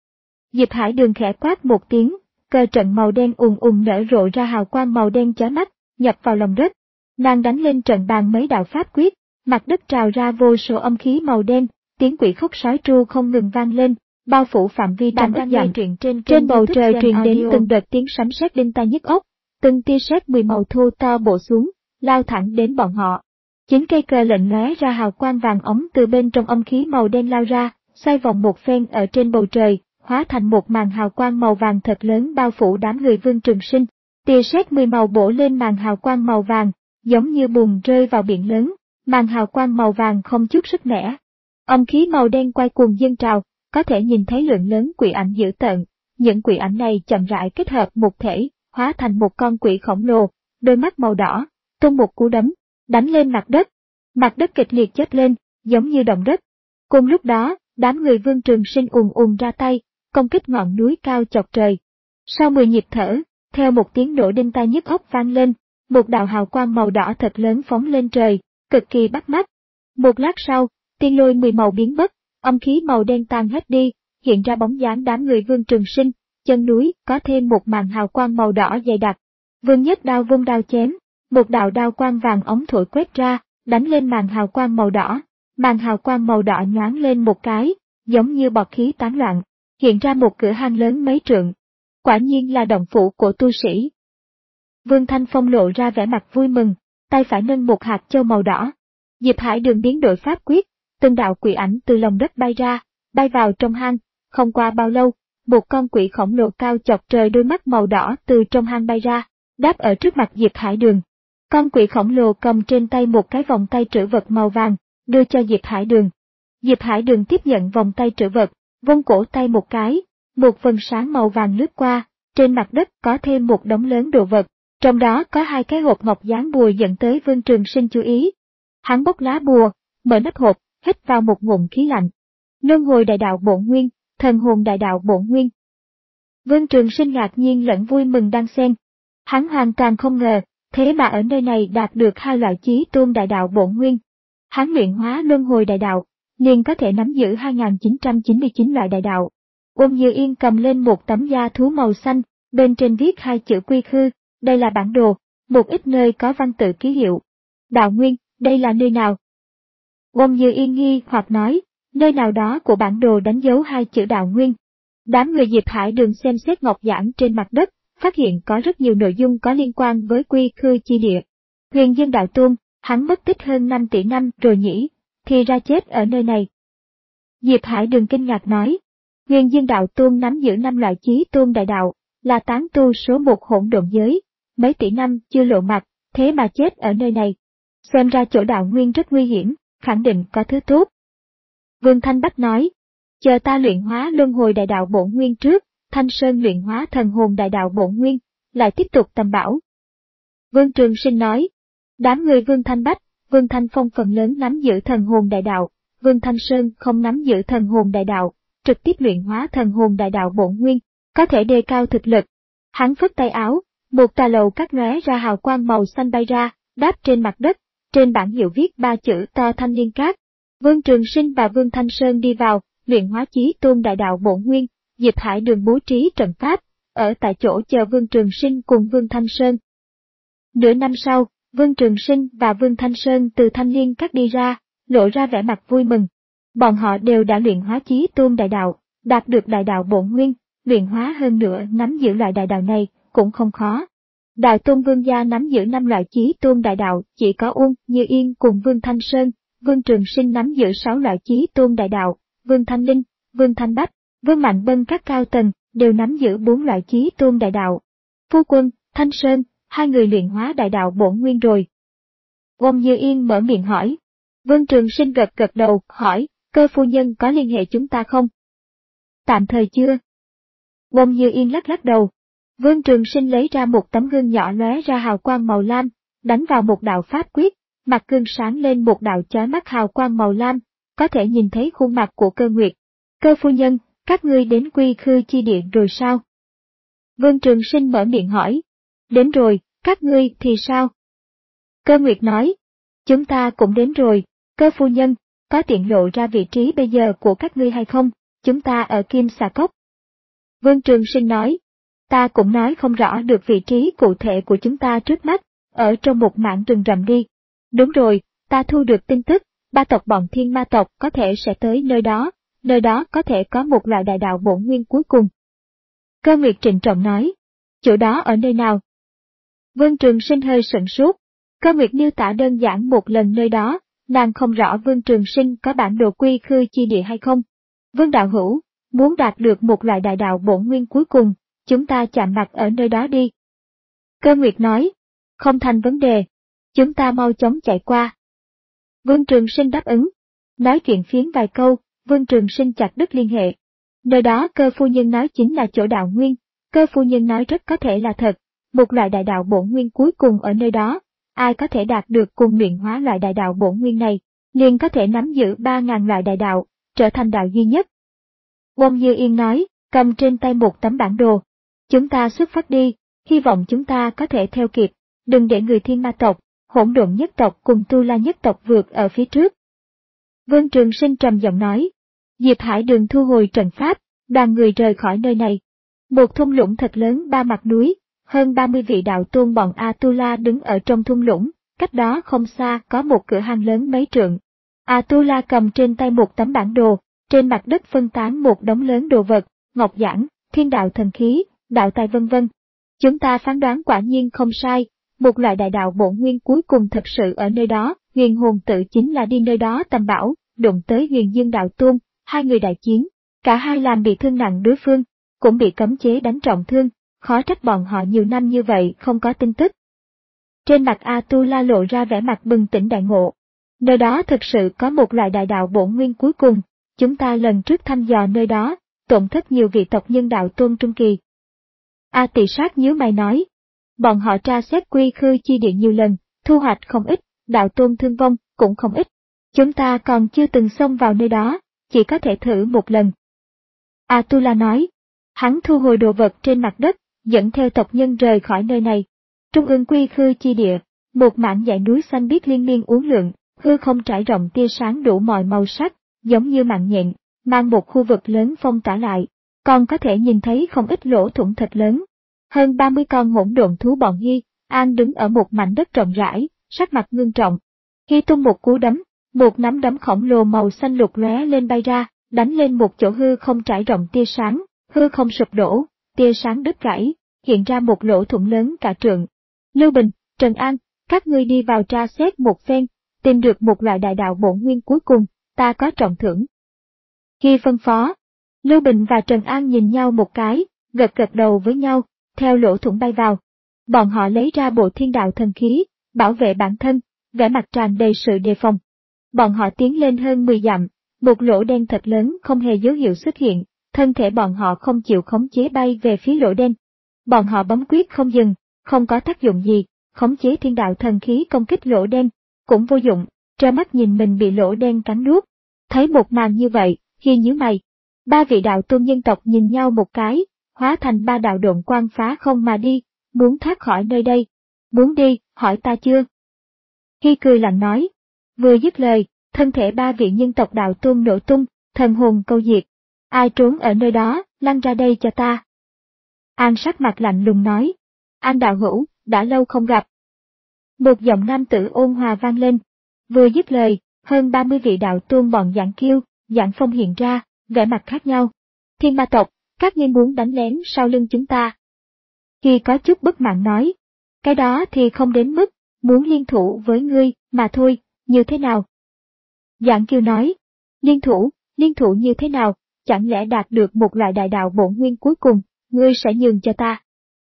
Diệp Hải Đường khẽ quát một tiếng, cờ trận màu đen ùn ùn nở rộ ra hào quang màu đen chói mắt, nhập vào lòng đất. Nàng đánh lên trận bàn mấy đạo pháp quyết, mặt đất trào ra vô số âm khí màu đen, tiếng quỷ khóc sói tru không ngừng vang lên, bao phủ phạm vi trăm ức dặm. Trên, trên bầu trời truyền đến từng đợt tiếng sấm sét đinh tai nhức óc, từng tia sét mười màu thô to bổ xuống, lao thẳng đến bọn họ. Chín cây cờ lệnh lóe ra hào quang vàng ống từ bên trong âm khí màu đen lao ra, xoay vòng một phen ở trên bầu trời, hóa thành một màn hào quang màu vàng thật lớn bao phủ đám người Vương Trường Sinh. Tia sét mười màu bổ lên màn hào quang màu vàng, giống như bùn rơi vào biển lớn, màn hào quang màu vàng không chút sức mẻ. Âm khí màu đen quay cuồng dâng trào, có thể nhìn thấy lượng lớn quỷ ảnh dữ tợn. Những quỷ ảnh này chậm rãi kết hợp một thể, hóa thành một con quỷ khổng lồ, đôi mắt màu đỏ, tung một cú đấm, đánh lên mặt đất. Mặt đất kịch liệt chớp lên, giống như động đất. Cùng lúc đó, đám người Vương Trường Sinh ùn ùn ra tay, công kích ngọn núi cao chọc trời. Sau mười nhịp thở, theo một tiếng nổ đinh tai nhức óc vang lên, một đạo hào quang màu đỏ thật lớn phóng lên trời, cực kỳ bắt mắt. Một lát sau, tiên lôi mười màu biến mất, âm khí màu đen tan hết đi, hiện ra bóng dáng đám người Vương Trường Sinh, chân núi có thêm một màn hào quang màu đỏ dày đặc. Vương Nhất Đao vung đao chém, một đạo đao quang vàng ống thổi quét ra, đánh lên màn hào quang màu đỏ. Màn hào quang màu đỏ nhoáng lên một cái, giống như bọt khí tán loạn, hiện ra một cửa hang lớn mấy trượng. Quả nhiên là động phủ của tu sĩ. Vương Thanh Phong lộ ra vẻ mặt vui mừng, tay phải nâng một hạt châu màu đỏ. Diệp Hải Đường biến đổi pháp quyết, từng đạo quỷ ảnh từ lòng đất bay ra, bay vào trong hang. Không qua bao lâu, một con quỷ khổng lồ cao chọc trời đôi mắt màu đỏ từ trong hang bay ra, đáp ở trước mặt Diệp Hải Đường. Con quỷ khổng lồ cầm trên tay một cái vòng tay trữ vật màu vàng, đưa cho Diệp Hải Đường. Diệp Hải Đường tiếp nhận vòng tay trữ vật, vung cổ tay một cái, một vầng sáng màu vàng lướt qua, trên mặt đất có thêm một đống lớn đồ vật, trong đó có hai cái hộp ngọc dán bùa dẫn tới Vương Trường Sinh chú ý. Hắn bóc lá bùa, mở nắp hộp, hít vào một ngụm khí lạnh. Luân hồi đại đạo bổn nguyên, thần hồn đại đạo bổn nguyên. Vương Trường Sinh ngạc nhiên lẫn vui mừng đan xen. Hắn hoàn toàn không ngờ, thế mà ở nơi này đạt được hai loại chí tôn đại đạo bổn nguyên. Hắn luyện hóa luân hồi đại đạo, liền có thể nắm giữ hai nghìn chín trăm chín mươi chín loại đại đạo. Ôn Như Yên cầm lên một tấm da thú màu xanh, bên trên viết hai chữ quy khư, đây là bản đồ, một ít nơi có văn tự ký hiệu. Đạo nguyên, đây là nơi nào? Ôn Như Yên nghi hoặc nói, nơi nào đó của bản đồ đánh dấu hai chữ đạo nguyên. Đám người Diệp Hải Đường xem xét ngọc giản trên mặt đất, phát hiện có rất nhiều nội dung có liên quan với quy khư chi địa. Huyền Dương Đạo Tôn, hắn mất tích hơn năm tỷ năm rồi nhỉ, thì ra chết ở nơi này. Diệp Hải Đường kinh ngạc nói, Huyền Dương Đạo Tôn nắm giữ năm loại chí tôn đại đạo, là tán tu số một hỗn độn giới, mấy tỷ năm chưa lộ mặt, thế mà chết ở nơi này. Xem ra chỗ đạo nguyên rất nguy hiểm, khẳng định có thứ tốt. Vương Thanh Bách nói, chờ ta luyện hóa luân hồi đại đạo bổn nguyên trước, Thanh Sơn luyện hóa thần hồn đại đạo bổn nguyên, lại tiếp tục tầm bảo. Vương Trường Sinh nói, đám người Vương Thanh Bách, Vương Thanh Phong phần lớn nắm giữ thần hồn đại đạo, Vương Thanh Sơn không nắm giữ thần hồn đại đạo, trực tiếp luyện hóa thần hồn đại đạo bổn nguyên, có thể đề cao thực lực. Hắn phất tay áo, một tà lầu cắt lóe ra hào quang màu xanh bay ra, đáp trên mặt đất, trên bảng hiệu viết ba chữ to Thanh Liên Cát. Vương Trường Sinh và Vương Thanh Sơn đi vào, luyện hóa chí tôn đại đạo bổn nguyên, Diệp Hải Đường bố trí trận pháp, ở tại chỗ chờ Vương Trường Sinh cùng Vương Thanh Sơn. Nửa năm sau, Vương Trường Sinh và Vương Thanh Sơn từ Thanh Liên Các đi ra, lộ ra vẻ mặt vui mừng. Bọn họ đều đã luyện hóa Chí Tôn đại đạo, đạt được đại đạo bổn nguyên, luyện hóa hơn nữa nắm giữ loại đại đạo này cũng không khó. Đạo Tôn Vương gia nắm giữ năm loại Chí Tôn đại đạo, chỉ có Uông Như Yên cùng Vương Thanh Sơn, Vương Trường Sinh nắm giữ sáu loại Chí Tôn đại đạo, Vương Thanh Linh, Vương Thanh Bách, Vương Mạnh Bân các cao tầng đều nắm giữ bốn loại Chí Tôn đại đạo. Phu quân, Thanh Sơn, hai người luyện hóa đại đạo bổn nguyên rồi. Uông Như Yên mở miệng hỏi. Vương Trường Sinh gật gật đầu, hỏi, Cơ phu nhân có liên hệ chúng ta không? Tạm thời chưa. Uông Như Yên lắc lắc đầu. Vương Trường Sinh lấy ra một tấm gương nhỏ lóe ra hào quang màu lam, đánh vào một đạo pháp quyết, mặt gương sáng lên một đạo chói mắt hào quang màu lam, có thể nhìn thấy khuôn mặt của Cơ Nguyệt. Cơ phu nhân, các ngươi đến Quy Khư chi điện rồi sao? Vương Trường Sinh mở miệng hỏi. Đến rồi, các ngươi thì sao? Cơ Nguyệt nói. Chúng ta cũng đến rồi, Cơ phu nhân, có tiện lộ ra vị trí bây giờ của các ngươi hay không? Chúng ta ở Kim Xà Cốc. Vương Trường Sinh nói. Ta cũng nói không rõ được vị trí cụ thể của chúng ta trước mắt, ở trong một mảng rừng rậm đi. Đúng rồi, ta thu được tin tức, ba tộc bọn thiên ma tộc có thể sẽ tới nơi đó, nơi đó có thể có một loại đại đạo bổn nguyên cuối cùng. Cơ Nguyệt trịnh trọng nói. Chỗ đó ở nơi nào? Vương Trường Sinh hơi sửng sốt. Cơ Nguyệt miêu tả đơn giản một lần nơi đó, nàng không rõ Vương Trường Sinh có bản đồ Quy Khư chi địa hay không. Vương đạo hữu, muốn đạt được một loại đại đạo bổn nguyên cuối cùng, chúng ta chạm mặt ở nơi đó đi. Cơ Nguyệt nói. Không thành vấn đề. Chúng ta mau chóng chạy qua. Vương Trường Sinh đáp ứng. Nói chuyện phiếm vài câu, Vương Trường Sinh chặt đứt liên hệ. Nơi đó Cơ phu nhân nói chính là chỗ đạo nguyên, Cơ phu nhân nói rất có thể là thật, một loại đại đạo bổn nguyên cuối cùng ở nơi đó, ai có thể đạt được cùng luyện hóa loại đại đạo bổn nguyên này, liền có thể nắm giữ ba ngàn loại đại đạo, trở thành đạo duy nhất. Uông Như Yên nói, cầm trên tay một tấm bản đồ. Chúng ta xuất phát đi, hy vọng chúng ta có thể theo kịp, đừng để người thiên ma tộc, hỗn độn nhất tộc cùng tu la nhất tộc vượt ở phía trước. Vương Trường Sinh trầm giọng nói. Diệp Hải Đường thu hồi trận pháp, đoàn người rời khỏi nơi này. Một thung lũng thật lớn ba mặt núi, hơn ba mươi vị đạo tôn bọn Atula đứng ở trong thung lũng, cách đó không xa có một cửa hang lớn mấy trượng. Atula cầm trên tay một tấm bản đồ, trên mặt đất phân tán một đống lớn đồ vật, ngọc giản, thiên đạo thần khí, đạo tài vân vân. Chúng ta phán đoán quả nhiên không sai, một loại đại đạo bổn nguyên cuối cùng thật sự ở nơi đó, huyền hồn tự chính là đi nơi đó tầm bảo, đụng tới huyền dương đạo tôn, hai người đại chiến, cả hai làm bị thương nặng đối phương, cũng bị cấm chế đánh trọng thương, khó trách bọn họ nhiều năm như vậy không có tin tức. Trên mặt Atula lộ ra vẻ mặt bừng tỉnh đại ngộ. Nơi đó thực sự có một loại đại đạo bổn nguyên cuối cùng, chúng ta lần trước thăm dò nơi đó, tổn thất nhiều vị tộc nhân đạo tôn trung kỳ. A Tỳ Sát nhíu mày nói, bọn họ tra xét Quy Khư chi địa nhiều lần, thu hoạch không ít, đạo tôn thương vong cũng không ít. Chúng ta còn chưa từng xông vào nơi đó, chỉ có thể thử một lần. Atula nói, hắn thu hồi đồ vật trên mặt đất, dẫn theo tộc nhân rời khỏi nơi này. Trung ương Quy Khư chi địa, một mảng dãy núi xanh biếc liên miên uốn lượn, hư không trải rộng tia sáng đủ mọi màu sắc, giống như mạng nhện, mang một khu vực lớn phong tỏa lại, còn có thể nhìn thấy không ít lỗ thủng thật lớn. Hơn ba mươi con hỗn độn thú bọn Hy An đứng ở một mảnh đất rộng rãi, sắc mặt ngưng trọng. Hy tung một cú đấm, một nắm đấm khổng lồ màu xanh lục lóe lên bay ra, đánh lên một chỗ hư không trải rộng tia sáng, hư không sụp đổ, tia sáng đứt gãy, hiện ra một lỗ thủng lớn cả trượng. Lưu Bình, Trần An, các ngươi đi vào tra xét một phen, tìm được một loại đại đạo bổn nguyên cuối cùng, ta có trọng thưởng. Khi phân phó, Lưu Bình và Trần An nhìn nhau một cái, gật gật đầu với nhau, theo lỗ thủng bay vào. Bọn họ lấy ra bộ thiên đạo thần khí, bảo vệ bản thân, vẻ mặt tràn đầy sự đề phòng. Bọn họ tiến lên hơn mười dặm, một lỗ đen thật lớn không hề dấu hiệu xuất hiện, thân thể bọn họ không chịu khống chế bay về phía lỗ đen. Bọn họ bấm quyết không dừng, không có tác dụng gì, khống chế thiên đạo thần khí công kích lỗ đen, cũng vô dụng, trơ mắt nhìn mình bị lỗ đen cắn nuốt. Thấy một màn như vậy, Hy nhíu mày. Ba vị đạo tôn nhân tộc nhìn nhau một cái, hóa thành ba đạo độn quang phá không mà đi, muốn thoát khỏi nơi đây. Muốn đi, hỏi ta chưa? Hy cười lạnh nói. Vừa dứt lời, thân thể ba vị nhân tộc đạo tôn nổ tung, thần hồn câu diệt. Ai trốn ở nơi đó, lăn ra đây cho ta. An sắc mặt lạnh lùng nói. An đạo hữu, đã lâu không gặp. Một giọng nam tử ôn hòa vang lên. Vừa dứt lời, hơn ba mươi vị đạo tôn bọn Giảng Kiêu, Giảng Phong hiện ra, vẻ mặt khác nhau. Thiên ma tộc, các ngươi muốn đánh lén sau lưng chúng ta. Khi có chút bất mãn nói, cái đó thì không đến mức, muốn liên thủ với ngươi, mà thôi, như thế nào? Giảng Kiêu nói, liên thủ, liên thủ như thế nào, chẳng lẽ đạt được một loại đại đạo bổn nguyên cuối cùng, ngươi sẽ nhường cho ta?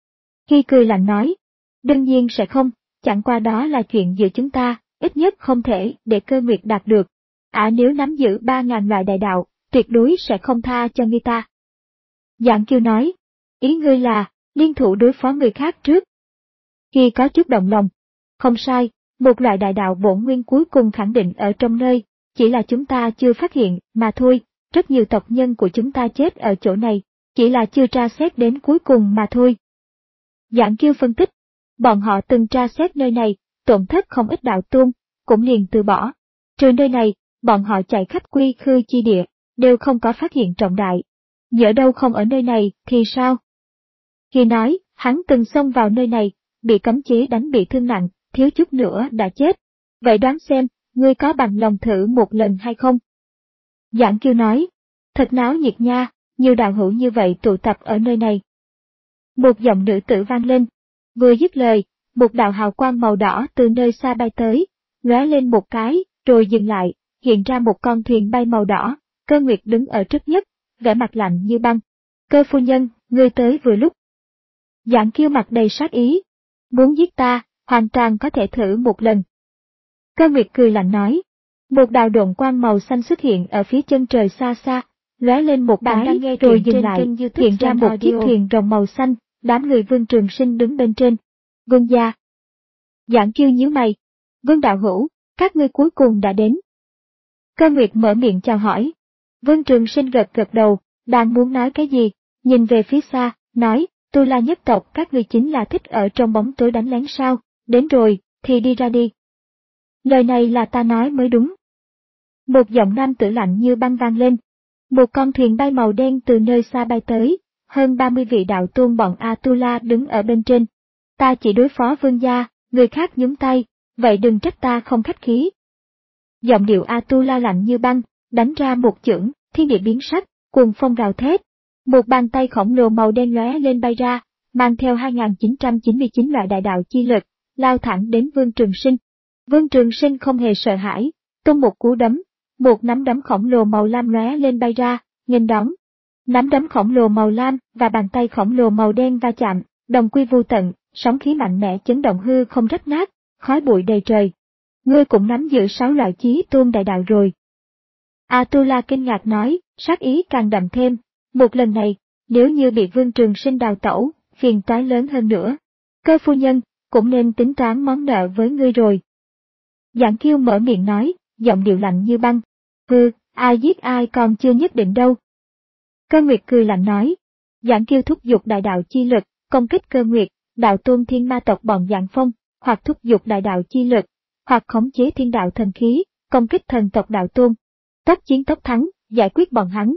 Khi cười lạnh nói, đương nhiên sẽ không, chẳng qua đó là chuyện giữa chúng ta, ít nhất không thể để Cơ Nguyệt đạt được. À nếu nắm giữ ba ngàn loại đại đạo, tuyệt đối sẽ không tha cho ngươi ta. Giảng Kiêu nói, ý ngươi là, liên thủ đối phó người khác trước. Khi có chút động lòng, không sai, một loại đại đạo bổn nguyên cuối cùng khẳng định ở trong nơi, chỉ là chúng ta chưa phát hiện, mà thôi, rất nhiều tộc nhân của chúng ta chết ở chỗ này, chỉ là chưa tra xét đến cuối cùng mà thôi. Giảng Kiêu phân tích, bọn họ từng tra xét nơi này, tổn thất không ít đạo tôn, cũng liền từ bỏ. Trừ nơi này, bọn họ chạy khắp quy khư chi địa, đều không có phát hiện trọng đại. Nhỡ đâu không ở nơi này thì sao? Khi nói, hắn từng xông vào nơi này, bị cấm chế đánh bị thương nặng, thiếu chút nữa đã chết. Vậy đoán xem, ngươi có bằng lòng thử một lần hay không? Giảng Kiêu nói, thật náo nhiệt nha, nhiều đạo hữu như vậy tụ tập ở nơi này. Một giọng nữ tử vang lên, vừa dứt lời, một đạo hào quang màu đỏ từ nơi xa bay tới, lóe lên một cái, rồi dừng lại, hiện ra một con thuyền bay màu đỏ, Cơ Nguyệt đứng ở trước nhất, vẻ mặt lạnh như băng. Cơ phu nhân, ngươi tới vừa lúc. Giảng Kiêu mặt đầy sát ý, muốn giết ta, hoàn toàn có thể thử một lần. Cơ Nguyệt cười lạnh nói, một đạo độn quang màu xanh xuất hiện ở phía chân trời xa xa, lóe lên một cái, rồi dừng lại, hiện ra một chiếc thuyền rồng màu xanh, đám người Vương Trường Sinh đứng bên trên. Vương gia. Giảng Kiêu nhíu mày, Vương đạo hữu, các ngươi cuối cùng đã đến. Cơ Nguyệt mở miệng chào hỏi. Vương Trường Sinh gật gật đầu, đang muốn nói cái gì, nhìn về phía xa, nói, Tu La nhất tộc các ngươi chính là thích ở trong bóng tối đánh lén sao, đến rồi, thì đi ra đi. Lời này là ta nói mới đúng. Một giọng nam tử lạnh như băng vang lên. Một con thuyền bay màu đen từ nơi xa bay tới, hơn ba mươi vị đạo tôn bọn A-tu-la đứng ở bên trên. Ta chỉ đối phó vương gia, người khác nhúng tay, vậy đừng trách ta không khách khí. Giọng điệu A-tu-la lạnh như băng, đánh ra một chưởng, thiên địa biến sắc, cuồng phong gào thét. Một bàn tay khổng lồ màu đen lóe lên bay ra, mang theo hai nghìn chín trăm chín mươi chín loại đại đạo chi lực, lao thẳng đến Vương Trường Sinh. Vương Trường Sinh không hề sợ hãi, tung một cú đấm, một nắm đấm khổng lồ màu lam lóe lên bay ra, nghênh đón. Nắm đấm khổng lồ màu lam và bàn tay khổng lồ màu đen va chạm, đồng quy vô tận, sóng khí mạnh mẽ chấn động hư không rách nát, khói bụi đầy trời. Ngươi cũng nắm giữ sáu loại chí tôn đại đạo rồi. A-tu-la kinh ngạc nói, sát ý càng đậm thêm, một lần này, nếu như bị Vương Trường Sinh đào tẩu, phiền toái lớn hơn nữa. Cơ phu nhân, cũng nên tính toán món nợ với ngươi rồi. Giảng Kiêu mở miệng nói, giọng điệu lạnh như băng. Hừ, ai giết ai còn chưa nhất định đâu. Cơ Nguyệt cười lạnh nói. Giảng Kiêu thúc giục đại đạo chi lực, công kích Cơ Nguyệt, đạo tôn thiên ma tộc bọn Giảng Phong, hoặc thúc giục đại đạo chi lực, hoặc khống chế thiên đạo thần khí, công kích thần tộc đạo tôn. Tốc chiến tốc thắng, giải quyết bọn hắn.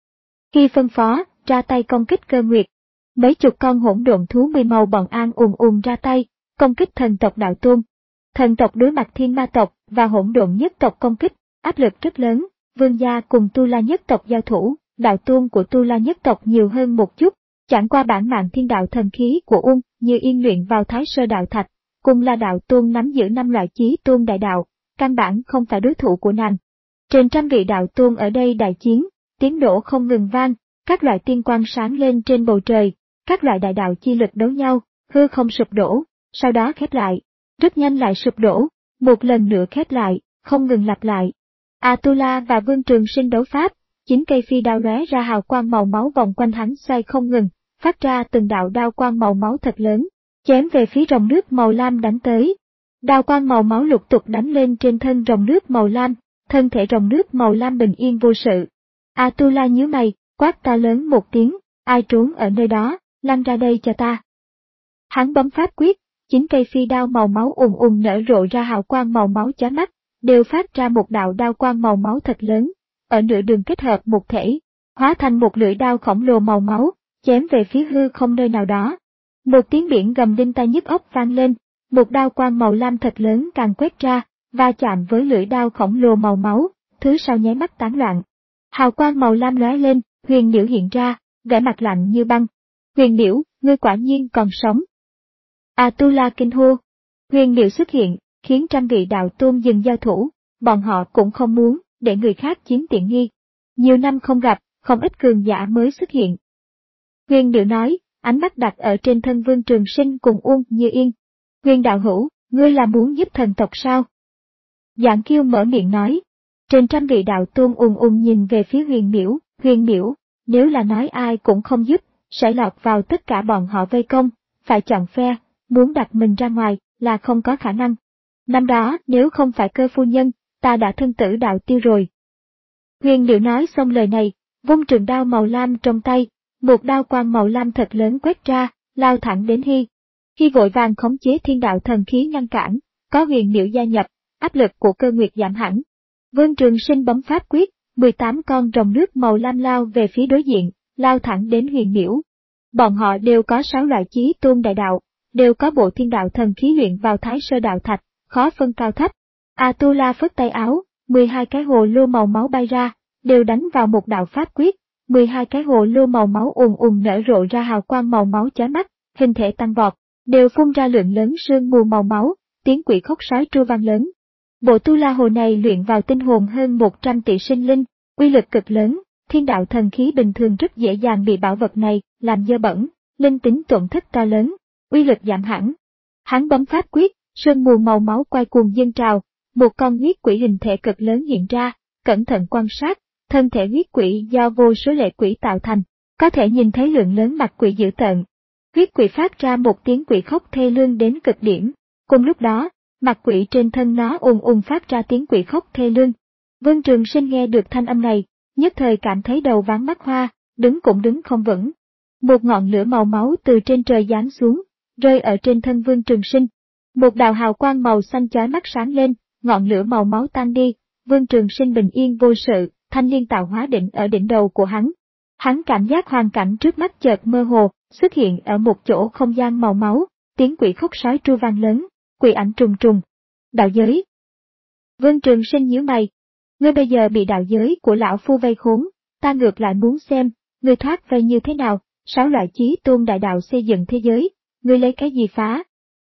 Khi phân phó, ra tay công kích Cơ Nguyệt, mấy chục con hỗn độn thú mười màu bọn An ùn ùn ra tay, công kích thần tộc đạo tôn. Thần tộc đối mặt thiên ma tộc và hỗn độn nhất tộc công kích, áp lực rất lớn, vương gia cùng Tu La nhất tộc giao thủ, đạo tôn của Tu La nhất tộc nhiều hơn một chút, chẳng qua bản mạng thiên đạo thần khí của Ung như yên luyện vào Thái Sơ đạo thạch, cùng là đạo tôn nắm giữ năm loại chí tôn đại đạo, căn bản không phải đối thủ của nàng. Trên trăm vị đạo tôn ở đây đại chiến, tiếng nổ không ngừng vang, các loại tiên quang sáng lên trên bầu trời, các loại đại đạo chi lực đấu nhau, hư không sụp đổ, sau đó khép lại, rất nhanh lại sụp đổ, một lần nữa khép lại, không ngừng lặp lại. A-tu-la và Vương Trường Sinh đấu pháp, chín cây phi đao lóe ra hào quang màu máu vòng quanh hắn xoay không ngừng, phát ra từng đạo đao quang màu máu thật lớn, chém về phía ròng nước màu lam đánh tới. Đao quang màu máu lục tục đánh lên trên thân ròng nước màu lam, thân thể ròng nước màu lam bình yên vô sự. A-tu-la nhíu mày, quát to lớn một tiếng, ai trốn ở nơi đó, lăn ra đây cho ta. Hắn bấm pháp quyết, chín cây phi đao màu máu ùn ùn nở rộ ra hào quang màu máu chói mắt, đều phát ra một đạo đao quang màu máu thật lớn, ở nửa đường kết hợp một thể, hóa thành một lưỡi đao khổng lồ màu máu, chém về phía hư không nơi nào đó. Một tiếng biển gầm đinh tai nhức óc vang lên, một đao quang màu lam thật lớn càng quét ra, va chạm với lưỡi đao khổng lồ màu máu, thứ sau nháy mắt tán loạn. Hào quang màu lam lóe lên, Huyền Điểu hiện ra, vẻ mặt lạnh như băng. Huyền Điểu, ngươi quả nhiên còn sống. Atula kinh hô. Huyền Điểu xuất hiện, khiến trăm vị đạo tôn dừng giao thủ, bọn họ cũng không muốn để người khác chiếm tiện nghi. Nhiều năm không gặp, không ít cường giả mới xuất hiện. Huyền Điểu nói, ánh mắt đặt ở trên thân Vương Trường Sinh cùng Uông Như Yên. Huyền đạo hữu, ngươi là muốn giúp thần tộc sao? Giảng Kiêu mở miệng nói. Trên trăm vị đạo tôn ùn ùn nhìn về phía Huyền Điểu, Huyền Điểu, nếu là nói ai cũng không giúp, sẽ lọt vào tất cả bọn họ vây công, phải chọn phe, muốn đặt mình ra ngoài là không có khả năng. Năm đó nếu không phải Cơ phu nhân, ta đã thân tử đạo tiêu rồi. Huyền Điểu nói xong lời này, vung trường đao màu lam trong tay, một đao quang màu lam thật lớn quét ra, lao thẳng đến Hy. Hy vội vàng khống chế thiên đạo thần khí ngăn cản, có Huyền Điểu gia nhập, áp lực của Cơ Nguyệt giảm hẳn. Vương Trường Sinh bấm pháp quyết, mười tám con rồng nước màu lam lao về phía đối diện, lao thẳng đến Huyền Điểu. Bọn họ đều có sáu loại chí tôn đại đạo, đều có bộ thiên đạo thần khí luyện vào thái sơ đạo thạch, khó phân cao thấp. Atula phất tay áo, mười hai cái hồ lô màu máu bay ra, đều đánh vào một đạo pháp quyết, mười hai cái hồ lô màu máu ùn ùn nở rộ ra hào quang màu máu chói mắt, hình thể tăng vọt, đều phun ra lượng lớn sương mù màu máu, tiếng quỷ khóc sói tru vang lớn. Bộ tu la hồ này luyện vào tinh hồn hơn một trăm tỷ sinh linh, uy lực cực lớn, thiên đạo thần khí bình thường rất dễ dàng bị bảo vật này làm dơ bẩn, linh tính tổn thất to lớn, uy lực giảm hẳn. Hắn bấm pháp quyết, sương mù màu máu quay cuồng dâng trào, một con huyết quỷ hình thể cực lớn hiện ra, cẩn thận quan sát, thân thể huyết quỷ do vô số lệ quỷ tạo thành, có thể nhìn thấy lượng lớn mặt quỷ dữ tợn. Huyết quỷ phát ra một tiếng quỷ khóc thê lương đến cực điểm, cùng lúc đó, mặt quỷ trên thân nó ùn ùn phát ra tiếng quỷ khóc thê lương. Vương Trường Sinh nghe được thanh âm này, nhất thời cảm thấy đầu váng mắt hoa, đứng cũng đứng không vững. Một ngọn lửa màu máu từ trên trời giáng xuống, rơi ở trên thân Vương Trường Sinh. Một đạo hào quang màu xanh chói mắt sáng lên, ngọn lửa màu máu tan đi, Vương Trường Sinh bình yên vô sự, thanh liên tạo hóa định ở đỉnh đầu của hắn. Hắn cảm giác hoàn cảnh trước mắt chợt mơ hồ, xuất hiện ở một chỗ không gian màu máu, tiếng quỷ khóc sói tru vang lớn, quỷ ảnh trùng trùng. Đạo giới. Vương Trường Sinh nhíu mày. Ngươi bây giờ bị đạo giới của lão phu vây khốn, ta ngược lại muốn xem, ngươi thoát vây như thế nào, sáu loại chí tôn đại đạo xây dựng thế giới, ngươi lấy cái gì phá?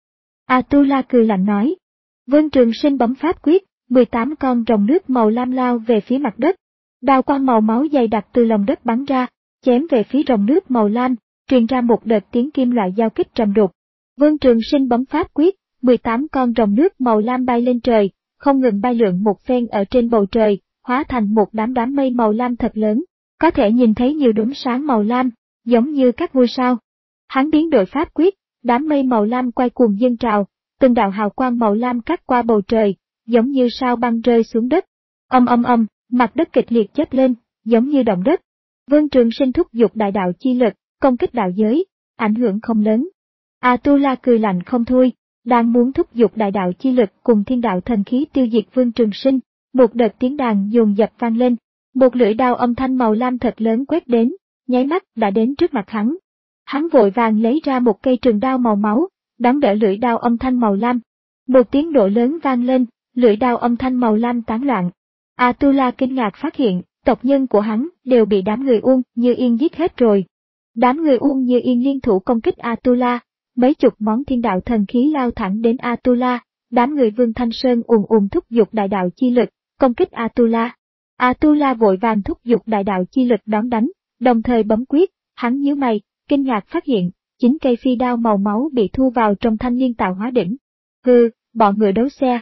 Atula cười lạnh nói. Vương Trường Sinh bấm pháp quyết, mười tám con rồng nước màu lam lao về phía mặt đất. Đao quang màu máu dày đặc từ lòng đất bắn ra, chém về phía rồng nước màu lam, truyền ra một đợt tiếng kim loại giao kích trầm đục. Vương Trường Sinh bấm pháp quyết, mười tám con rồng nước màu lam bay lên trời, không ngừng bay lượn một phen ở trên bầu trời, hóa thành một đám đám mây màu lam thật lớn, có thể nhìn thấy nhiều đốm sáng màu lam, giống như các ngôi sao. Hắn biến đổi pháp quyết, đám mây màu lam quay cuồng dâng trào, từng đạo hào quang màu lam cắt qua bầu trời, giống như sao băng rơi xuống đất. Âm âm âm, mặt đất kịch liệt chớp lên, giống như động đất. Vương Trường Sinh thúc giục đại đạo chi lực, công kích đạo giới, ảnh hưởng không lớn. Atula cười lạnh không thôi, đang muốn thúc giục đại đạo chi lực cùng thiên đạo thần khí tiêu diệt Vương Trường Sinh, một đợt tiếng đàn dồn dập vang lên, một lưỡi đao âm thanh màu lam thật lớn quét đến, nháy mắt đã đến trước mặt hắn. Hắn vội vàng lấy ra một cây trường đao màu máu, đón đỡ lưỡi đao âm thanh màu lam. Một tiếng nổ lớn vang lên, lưỡi đao âm thanh màu lam tán loạn. Atula kinh ngạc phát hiện, tộc nhân của hắn đều bị đám người Uông Như Yên giết hết rồi. Đám người Uông Như Yên liên thủ công kích Atula, mấy chục món thiên đạo thần khí lao thẳng đến Atula, đám người Vương Thanh Sơn ùn ùn thúc giục đại đạo chi lực, công kích Atula. Atula vội vàng thúc giục đại đạo chi lực đón đánh, đồng thời bấm quyết, hắn nhíu mày, kinh ngạc phát hiện, chín cây phi đao màu máu bị thu vào trong thanh liên tạo hóa đỉnh. Hừ, bọn người đấu xe.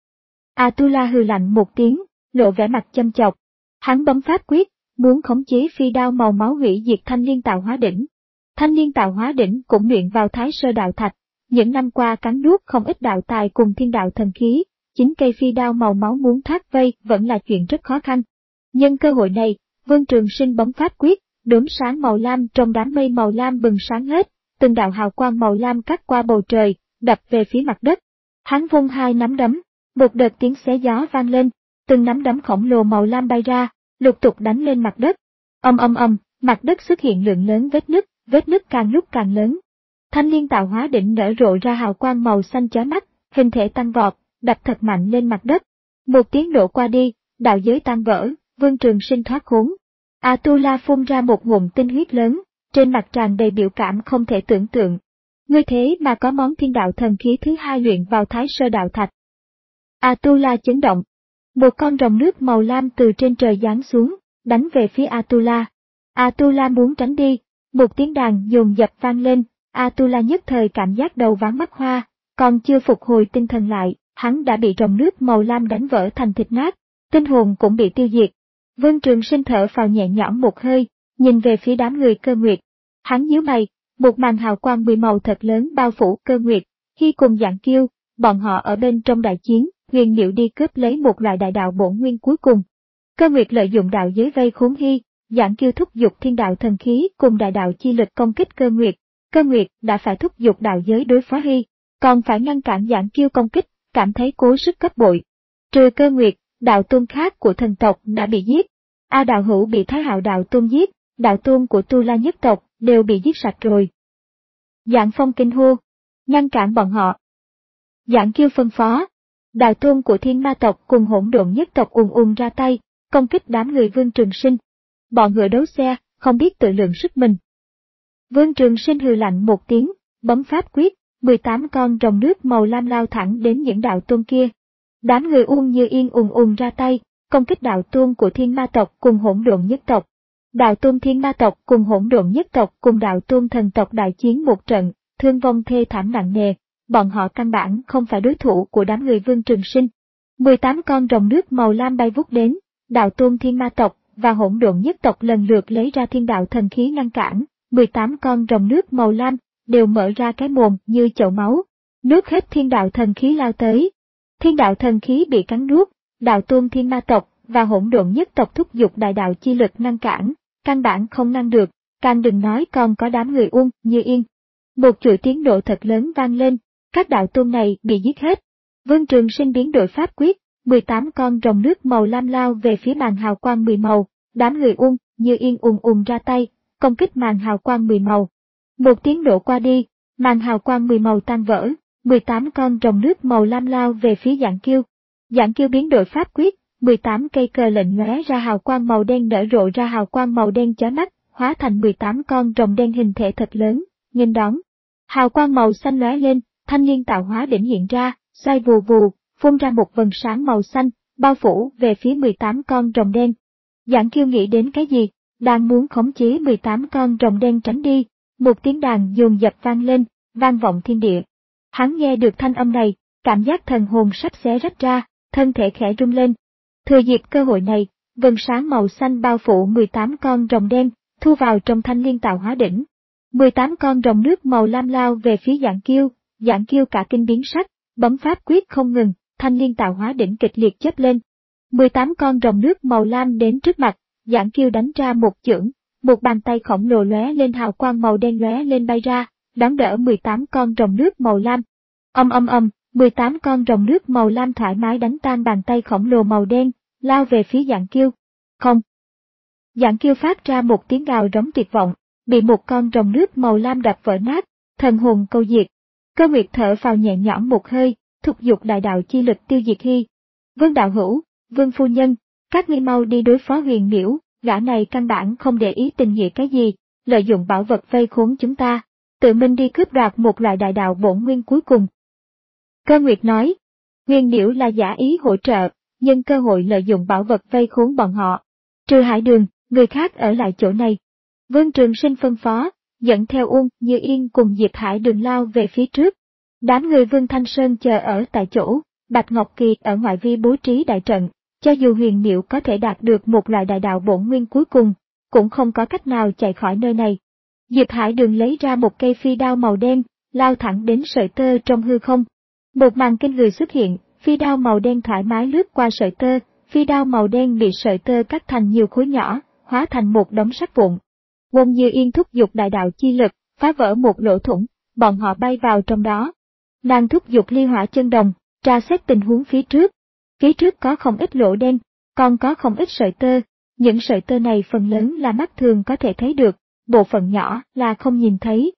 Atula hừ lạnh một tiếng, lộ vẻ mặt châm chọc. Hắn bấm pháp quyết, muốn khống chế phi đao màu máu hủy diệt thanh liên tạo hóa đỉnh. Thanh liên tạo hóa đỉnh cũng luyện vào thái sơ đạo thạch, những năm qua cắn nuốt không ít đạo tài cùng thiên đạo thần khí, chính cây phi đao màu máu muốn thoát vây vẫn là chuyện rất khó khăn. Nhân cơ hội này, Vương Trường Sinh bấm pháp quyết, đốm sáng màu lam trong đám mây màu lam bừng sáng hết, từng đạo hào quang màu lam cắt qua bầu trời, đập về phía mặt đất. Hắn vung hai nắm đấm, một đợt tiếng xé gió vang lên, từng nắm đấm khổng lồ màu lam bay ra, lục tục đánh lên mặt đất. Âm âm âm, mặt đất xuất hiện lượng lớn vết nứt, vết nứt càng lúc càng lớn. Thanh liên tạo hóa đỉnh nở rộ ra hào quang màu xanh chói mắt, hình thể tăng vọt, đập thật mạnh lên mặt đất. Một tiếng nổ qua đi, đạo giới tan vỡ, Vương Trường Sinh thoát khốn. Atula phun ra một ngụm tinh huyết lớn, trên mặt tràn đầy biểu cảm không thể tưởng tượng. Ngươi thế mà có món thiên đạo thần khí thứ hai luyện vào thái sơ đạo thạch. Atula chấn động. Một con rồng nước màu lam từ trên trời giáng xuống, đánh về phía Atula. Atula muốn tránh đi, một tiếng đàn dồn dập vang lên, Atula nhất thời cảm giác đầu váng mắt hoa, còn chưa phục hồi tinh thần lại, hắn đã bị rồng nước màu lam đánh vỡ thành thịt nát, tinh hồn cũng bị tiêu diệt. Vương Trường Sinh thở phào nhẹ nhõm một hơi, nhìn về phía đám người Cơ Nguyệt. Hắn nhíu mày, một màn hào quang mười màu thật lớn bao phủ Cơ Nguyệt, khi cùng Dạng Kiêu, bọn họ ở bên trong đại chiến, huyền điệu đi cướp lấy một loại đại đạo bổn nguyên cuối cùng. Cơ Nguyệt lợi dụng đạo giới vây khốn Hy, Dạng Kiêu thúc giục thiên đạo thần khí cùng đại đạo chi lực công kích Cơ Nguyệt. Cơ Nguyệt đã phải thúc giục đạo giới đối phó Hy, còn phải ngăn cản Dạng Kiêu công kích, cảm thấy cố sức gấp bội. Trừ Cơ Nguyệt, đạo tôn khác của thần tộc đã bị giết. A đạo hữu bị Thái Hạo đạo tôn giết, đạo tôn của Tu La nhất tộc đều bị giết sạch rồi. Dạng Phong kinh hô, ngăn cản bọn họ. Dạng Kiêu phân phó, đạo tôn của Thiên Ma tộc cùng Hỗn Độn nhất tộc ùn ùn ra tay, công kích đám người Vương Trường Sinh. Bọn ngựa đấu xe, không biết tự lượng sức mình. Vương Trường Sinh hừ lạnh một tiếng, bấm pháp quyết, mười tám con rồng nước màu lam lao thẳng đến những đạo tôn kia. Đám người Uông Như Yên ùn ùn ra tay, công kích đạo tôn của Thiên Ma tộc cùng Hỗn Độn nhất tộc. Đạo tôn Thiên Ma tộc cùng Hỗn Độn nhất tộc cùng đạo tôn thần tộc đại chiến một trận, thương vong thê thảm nặng nề, bọn họ căn bản không phải đối thủ của đám người Vương Trường Sinh. mười tám con rồng nước màu lam bay vút đến, đạo tôn Thiên Ma tộc và Hỗn Độn nhất tộc lần lượt lấy ra thiên đạo thần khí ngăn cản, mười tám con rồng nước màu lam đều mở ra cái mồm như chậu máu, nuốt hết thiên đạo thần khí lao tới. Thiên đạo thần khí bị cắn nuốt, đạo tôn Thiên Ma tộc và Hỗn Độn nhất tộc thúc giục đại đạo chi lực ngăn cản, căn bản không ngăn được, càng đừng nói còn có đám người Uông Như Yên. Một chuỗi tiếng nổ thật lớn vang lên, các đạo tôn này bị giết hết. Vương Trường Sinh biến đổi pháp quyết, mười tám con rồng nước màu lam lao về phía màn hào quang mười màu, đám người Uông Như Yên ùn ùn ra tay, công kích màn hào quang mười màu. Một tiếng nổ qua đi, màn hào quang mười màu tan vỡ, mười tám con rồng nước màu lam lao về phía Dạng Kiêu. Dạng Kiêu biến đổi pháp quyết, mười tám cây cờ lệnh lóe ra hào quang màu đen nở rộ ra hào quang màu đen chói mắt, hóa thành mười tám con rồng đen hình thể thật lớn, nghênh đón. Hào quang màu xanh lóe lên, thanh liên tạo hóa đỉnh hiện ra, xoay vù vù, phun ra một vầng sáng màu xanh, bao phủ về phía mười tám con rồng đen. Dạng Kiêu nghĩ đến cái gì, đang muốn khống chế mười tám con rồng đen tránh đi, một tiếng đàn dồn dập vang lên, vang vọng thiên địa. Hắn nghe được thanh âm này, cảm giác thần hồn sắp xé rách ra, thân thể khẽ rung lên. Thừa dịp cơ hội này, vầng sáng màu xanh bao phủ mười tám con rồng đen, thu vào trong thanh liên tạo hóa đỉnh. mười tám con rồng nước màu lam lao về phía Dạng Kiêu, Dạng Kiêu cả kinh biến sắc, bấm pháp quyết không ngừng, thanh liên tạo hóa đỉnh kịch liệt chớp lên. mười tám con rồng nước màu lam đến trước mặt, Dạng Kiêu đánh ra một chưởng, một bàn tay khổng lồ lóe lên hào quang màu đen lóe lên bay ra, đón đỡ mười tám con rồng nước màu lam. Âm âm âm, mười tám con rồng nước màu lam thoải mái đánh tan bàn tay khổng lồ màu đen, lao về phía Dạng Kiêu. Không. Dạng Kiêu phát ra một tiếng gào rống tuyệt vọng, bị một con rồng nước màu lam đập vỡ nát, thần hồn câu diệt. Cơ Nguyệt thở phào nhẹ nhõm một hơi, thúc giục đại đạo chi lực tiêu diệt Hy. Vương đạo hữu, Vương phu nhân, các ngươi mau đi đối phó Huyền Miễu, gã này căn bản không để ý tình nghĩa cái gì, lợi dụng bảo vật vây khốn chúng ta, tự mình đi cướp đoạt một loại đại đạo bổn nguyên cuối cùng. Cơ Nguyệt nói, Huyền Miễu là giả ý hỗ trợ, nhân cơ hội lợi dụng bảo vật vây khốn bọn họ. Trừ Hải Đường, người khác ở lại chỗ này. Vương Trường Sinh phân phó, dẫn theo Uông Như Yên cùng Diệp Hải Đường lao về phía trước. Đám người Vương Thanh Sơn chờ ở tại chỗ, Bạch Ngọc Kỳ ở ngoại vi bố trí đại trận, cho dù Huyền Miễu có thể đạt được một loại đại đạo bổn nguyên cuối cùng, cũng không có cách nào chạy khỏi nơi này. Diệp Hải Đường lấy ra một cây phi đao màu đen, lao thẳng đến sợi tơ trong hư không. Một màn kinh người xuất hiện, phi đao màu đen thoải mái lướt qua sợi tơ, phi đao màu đen bị sợi tơ cắt thành nhiều khối nhỏ, hóa thành một đống sắt vụn. Uông Như Yên thúc giục đại đạo chi lực, phá vỡ một lỗ thủng, bọn họ bay vào trong đó. Nàng thúc giục ly hỏa chân đồng, tra xét tình huống phía trước. Phía trước có không ít lỗ đen, còn có không ít sợi tơ, những sợi tơ này phần lớn là mắt thường có thể thấy được, bộ phận nhỏ là không nhìn thấy.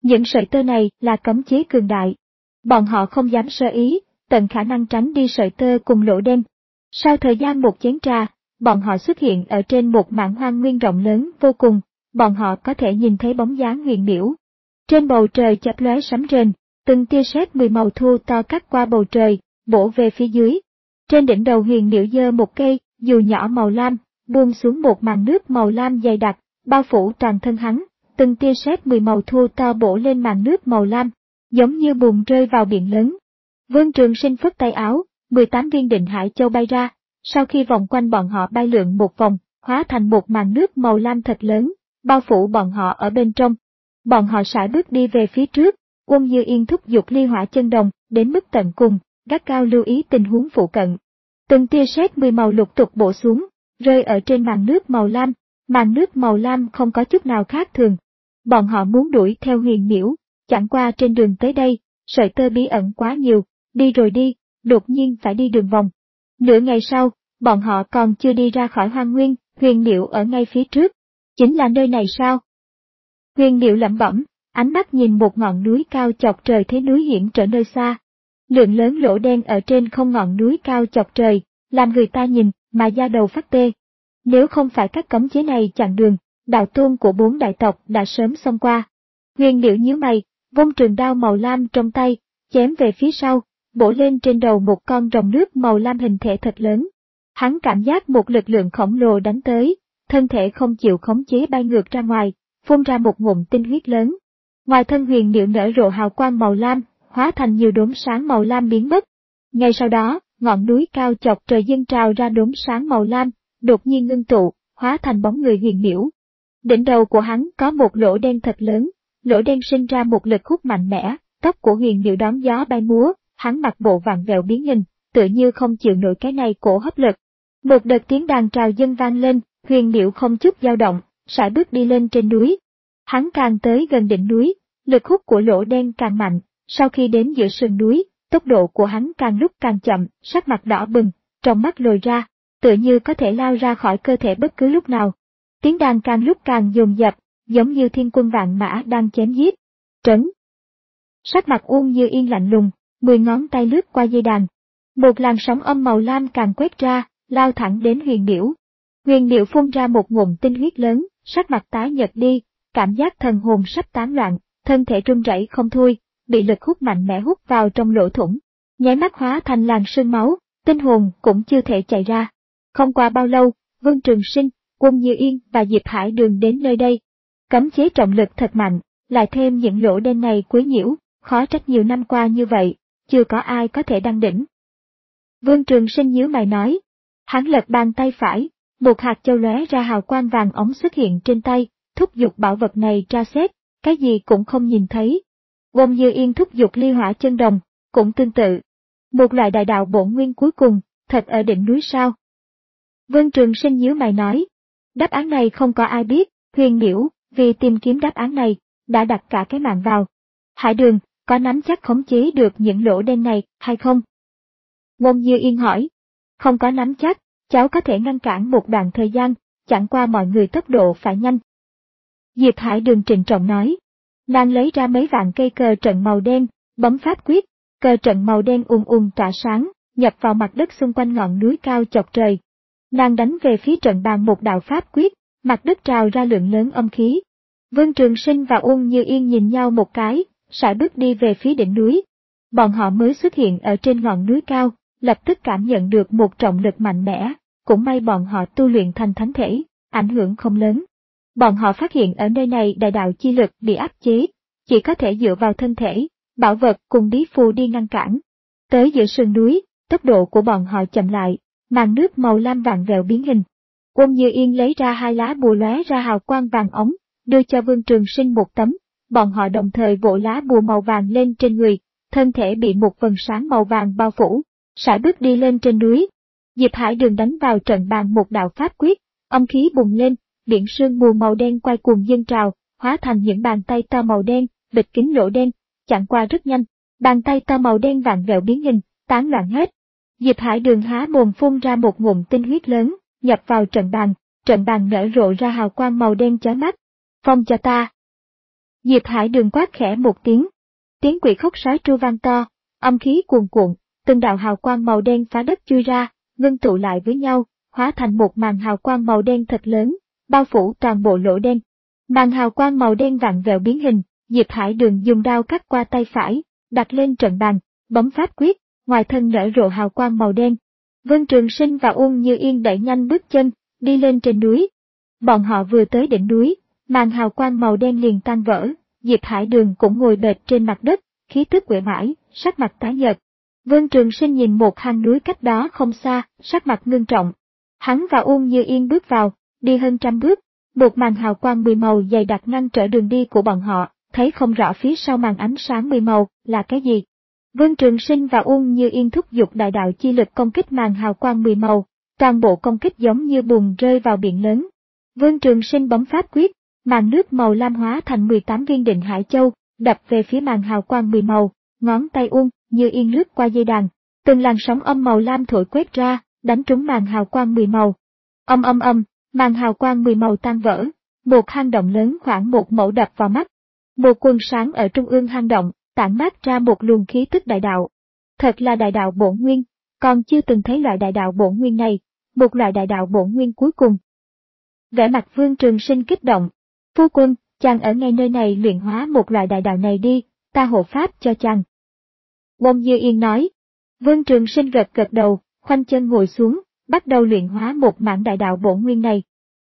Những sợi tơ này là cấm chế cường đại. Bọn họ không dám sơ ý, tận khả năng tránh đi sợi tơ cùng lỗ đen. Sau thời gian một chén trà, bọn họ xuất hiện ở trên một mảng hoang nguyên rộng lớn vô cùng, bọn họ có thể nhìn thấy bóng dáng huyền miễu. Trên bầu trời chớp lóe sấm rền, từng tia sét mười màu thu to cắt qua bầu trời, bổ về phía dưới. Trên đỉnh đầu huyền miễu giơ một cây, dù nhỏ màu lam, buông xuống một màn nước màu lam dày đặc, bao phủ toàn thân hắn, từng tia sét mười màu thu to bổ lên màn nước màu lam, giống như bùn rơi vào biển lớn. Vương Trường Sinh phất tay áo, mười tám viên định hải châu bay ra, sau khi vòng quanh bọn họ bay lượn một vòng, hóa thành một màn nước màu lam thật lớn, bao phủ bọn họ ở bên trong. Bọn họ sải bước đi về phía trước, Uông Như Yên thúc giục ly hỏa chân đồng, đến mức tận cùng, gắt cao lưu ý tình huống phụ cận. Từng tia sét mười màu lục tục bổ xuống, rơi ở trên màn nước màu lam, màn nước màu lam không có chút nào khác thường. Bọn họ muốn đuổi theo huyền miễu, chẳng qua trên đường tới đây, sợi tơ bí ẩn quá nhiều, đi rồi đi, đột nhiên phải đi đường vòng. Nửa ngày sau, bọn họ còn chưa đi ra khỏi hoang nguyên, huyền miễu ở ngay phía trước. Chính là nơi này sao? Huyền miễu lẩm bẩm, ánh mắt nhìn một ngọn núi cao chọc trời thế núi hiển trở nơi xa. Lượng lớn lỗ đen ở trên không ngọn núi cao chọc trời, làm người ta nhìn mà da đầu phát tê. Nếu không phải các cấm chế này chặn đường, đạo tôn của bốn đại tộc đã sớm xông qua. Huyền miễu nhíu mày, vung trường đao màu lam trong tay, chém về phía sau, bổ lên trên đầu một con rồng nước màu lam hình thể thật lớn. Hắn cảm giác một lực lượng khổng lồ đánh tới, thân thể không chịu khống chế bay ngược ra ngoài, phun ra một ngụm tinh huyết lớn. Ngoài thân huyền miễu nở rộ hào quang màu lam, hóa thành nhiều đốm sáng màu lam biến mất. Ngay sau đó, ngọn núi cao chọc trời dâng trào ra đốm sáng màu lam, đột nhiên ngưng tụ, hóa thành bóng người huyền miễu. Đỉnh đầu của hắn có một lỗ đen thật lớn, lỗ đen sinh ra một lực hút mạnh mẽ, tóc của huyền miễu đón gió bay múa, hắn mặc bộ vặn vẹo biến hình, tựa như không chịu nổi cái này cổ hấp lực. Một đợt tiếng đàn trào dâng vang lên, huyền miễu không chút dao động, sải bước đi lên trên núi. Hắn càng tới gần đỉnh núi, lực hút của lỗ đen càng mạnh, sau khi đến giữa sườn núi, tốc độ của hắn càng lúc càng chậm, sắc mặt đỏ bừng, trong mắt lồi ra, tựa như có thể lao ra khỏi cơ thể bất cứ lúc nào. Tiếng đàn càng lúc càng dồn dập, giống như thiên quân vạn mã đang chém giết. Trấn. Sắc mặt Uông Như Yên lạnh lùng, mười ngón tay lướt qua dây đàn. Một làn sóng âm màu lam càng quét ra, lao thẳng đến huyền miễu. Huyền miễu phun ra một ngụm tinh huyết lớn, sắc mặt tái nhợt đi, cảm giác thần hồn sắp tán loạn, thân thể run rẩy không thôi, bị lực hút mạnh mẽ hút vào trong lỗ thủng, nháy mắt hóa thành làn sương máu, tinh hồn cũng chưa thể chạy ra. Không qua bao lâu, Vương Trường Sinh, Uông Như Yên và Diệp Hải Đường đến nơi đây. Cấm chế trọng lực thật mạnh, lại thêm những lỗ đen này quấy nhiễu, khó trách nhiều năm qua như vậy, chưa có ai có thể đăng đỉnh. Vương Trường Sinh nhíu mày nói, hắn lật bàn tay phải, một hạt châu lóe ra hào quang vàng óng xuất hiện trên tay, thúc giục bảo vật này tra xét, cái gì cũng không nhìn thấy. Uông Như Yên thúc giục ly hỏa chân đồng, cũng tương tự. Một loại đại đạo bổn nguyên cuối cùng, thật ở đỉnh núi sao? Vương Trường Sinh nhíu mày nói, đáp án này không có ai biết, huyền miễu, vì tìm kiếm đáp án này, đã đặt cả cái mạng vào. Hải Đường, có nắm chắc khống chế được những lỗ đen này, hay không? Uông Như Yên hỏi, không có nắm chắc, cháu có thể ngăn cản một đoạn thời gian, chẳng qua mọi người tốc độ phải nhanh. Diệp Hải Đường trịnh trọng nói, nàng lấy ra mấy vạn cây cờ trận màu đen, bấm pháp quyết, cờ trận màu đen ùn ùn tỏa sáng, nhập vào mặt đất xung quanh ngọn núi cao chọc trời. Nàng đánh về phía trận bàn một đạo pháp quyết, mặt đất trào ra lượng lớn âm khí. Vương Trường Sinh và Uông Như Yên nhìn nhau một cái, sải bước đi về phía đỉnh núi. Bọn họ mới xuất hiện ở trên ngọn núi cao, lập tức cảm nhận được một trọng lực mạnh mẽ, cũng may bọn họ tu luyện thành thánh thể, ảnh hưởng không lớn. Bọn họ phát hiện ở nơi này đại đạo chi lực bị áp chế, chỉ có thể dựa vào thân thể, bảo vật cùng bí phù đi ngăn cản. Tới giữa sườn núi, tốc độ của bọn họ chậm lại, màn nước màu lam vàng vẹo biến hình. Uông Như Yên lấy ra hai lá bùa lóe ra hào quang vàng ống, đưa cho Vương Trường Sinh một tấm, bọn họ đồng thời vỗ lá bùa màu vàng lên trên người, thân thể bị một vầng sáng màu vàng bao phủ, sải bước đi lên trên núi. Diệp Hải Đường đánh vào trận bàn một đạo pháp quyết, âm khí bùng lên, biển sương mù màu đen quay cuồng dâng trào, hóa thành những bàn tay to màu đen, bịt kín lỗ đen, chẳng qua rất nhanh, bàn tay to màu đen vặn vẹo biến hình, tán loạn hết. Diệp Hải Đường há mồm phun ra một ngụm tinh huyết lớn, nhập vào trận bàn, trận bàn nở rộ ra hào quang màu đen chói mắt. Phong cho ta. Diệp Hải Đường quát khẽ một tiếng. Tiếng quỷ khóc sói tru vang to, âm khí cuồn cuộn, từng đạo hào quang màu đen phá đất chui ra, ngưng tụ lại với nhau, hóa thành một màn hào quang màu đen thật lớn, bao phủ toàn bộ lỗ đen. Màn hào quang màu đen vặn vẹo biến hình, Diệp Hải Đường dùng đao cắt qua tay phải, đặt lên trận bàn, bấm pháp quyết, ngoài thân nở rộ hào quang màu đen. Vân Trường Sinh và Uông Như Yên đẩy nhanh bước chân, đi lên trên núi. Bọn họ vừa tới đỉnh núi, màn hào quang màu đen liền tan vỡ, Diệp Hải Đường cũng ngồi bệt trên mặt đất, khí tức uể oải, sắc mặt tái nhợt. Vân Trường Sinh nhìn một hang núi cách đó không xa, sắc mặt ngưng trọng. Hắn và Uông Như Yên bước vào, đi hơn trăm bước, một màn hào quang mười màu dày đặc ngăn trở đường đi của bọn họ, thấy không rõ phía sau màn ánh sáng mười màu là cái gì. Vân Trường Sinh và Uông Như Yên thúc giục đại đạo chi lực công kích màn hào quang mười màu, toàn bộ công kích giống như bùn rơi vào biển lớn. Vân Trường Sinh bấm pháp quyết, màn nước màu lam hóa thành mười tám viên định hải châu, đập về phía màn hào quang mười màu, ngón tay Uông Như Yên lướt qua dây đàn, từng làn sóng âm màu lam thổi quét ra, đánh trúng màn hào quang mười màu. Âm âm âm, màn hào quang mười màu tan vỡ, một hang động lớn khoảng một mẫu đập vào mắt. Một quần sáng ở trung ương hang động, tản mát ra một luồng khí tức đại đạo. Thật là đại đạo bổn nguyên, còn chưa từng thấy loại đại đạo bổn nguyên này, một loại đại đạo bổn nguyên cuối cùng. Vẻ mặt Vương Trường Sinh kích động. Phu quân, chàng ở ngay nơi này luyện hóa một loại đại đạo này đi, ta hộ pháp cho chàng. Uông Như Yên nói. Vương Trường Sinh gật gật đầu, khoanh chân ngồi xuống, bắt đầu luyện hóa một mảng đại đạo bổn nguyên này.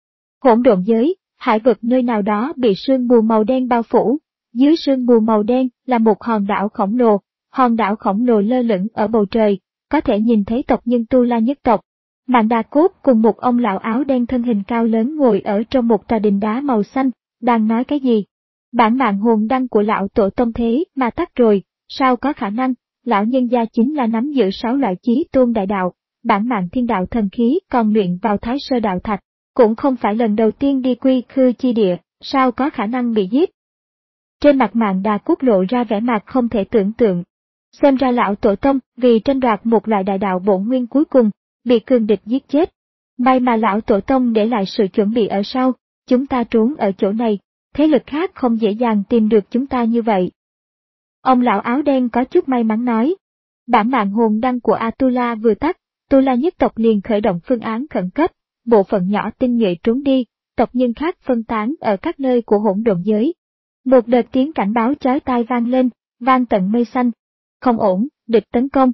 Hỗn độn giới, hải vực nơi nào đó bị sương mù màu đen bao phủ, dưới sương mù màu đen là một hòn đảo khổng lồ, hòn đảo khổng lồ lơ lửng ở bầu trời, có thể nhìn thấy tộc nhân Tu La nhất tộc. Mạn Đà Cốt cùng một ông lão áo đen thân hình cao lớn ngồi ở trong một tòa đình đá màu xanh, đang nói cái gì. Bản mạng hồn đăng của lão tổ tông thế mà tắt rồi, sao có khả năng, lão nhân gia chính là nắm giữ sáu loại chí tôn đại đạo, bản mạng thiên đạo thần khí còn luyện vào thái sơ đạo thạch, cũng không phải lần đầu tiên đi quy khư chi địa, sao có khả năng bị giết. Trên mặt Mạn Đà Cốt lộ ra vẻ mặt không thể tưởng tượng. Xem ra lão tổ tông vì tranh đoạt một loại đại đạo bổn nguyên cuối cùng, bị cường địch giết chết. May mà lão tổ tông để lại sự chuẩn bị ở sau, chúng ta trốn ở chỗ này, thế lực khác không dễ dàng tìm được chúng ta như vậy. Ông lão áo đen có chút may mắn nói. Bản mạng hồn đăng của Atula vừa tắt, Tu La nhất tộc liền khởi động phương án khẩn cấp, bộ phận nhỏ tinh nhuệ trốn đi, tộc nhân khác phân tán ở các nơi của hỗn độn giới. Một đợt tiếng cảnh báo chói tai vang lên, vang tận mây xanh. Không ổn, địch tấn công.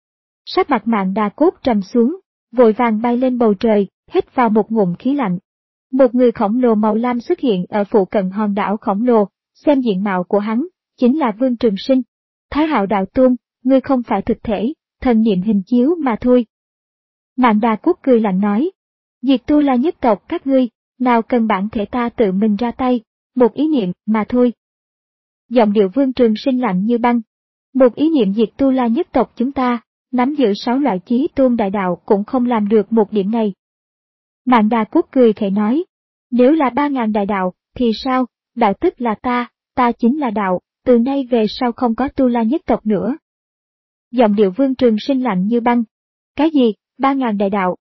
Sắc mặt Mạn Đà Cốt trầm xuống, vội vàng bay lên bầu trời, hít vào một ngụm khí lạnh. Một người khổng lồ màu lam xuất hiện ở phụ cận hòn đảo khổng lồ, xem diện mạo của hắn, chính là Vương Trường Sinh. Thái Hạo đạo tôn, ngươi không phải thực thể, thần niệm hình chiếu mà thôi. Mạn Đà Cốt cười lạnh nói. Diệt Tu La nhất tộc các ngươi, nào cần bản thể ta tự mình ra tay, một ý niệm mà thôi. Giọng điệu Vương Trường Sinh lạnh như băng. Một ý niệm diệt Tu La nhất tộc chúng ta, nắm giữ sáu loại chí tôn đại đạo cũng không làm được một điểm này. Mạn Đà Cốt cười khẽ nói. Nếu là ba ngàn đại đạo, thì sao, đạo tức là ta, ta chính là đạo, từ nay về sau không có Tu La nhất tộc nữa. Giọng điệu Vương Trường Sinh lạnh như băng. Cái gì, ba ngàn đại đạo?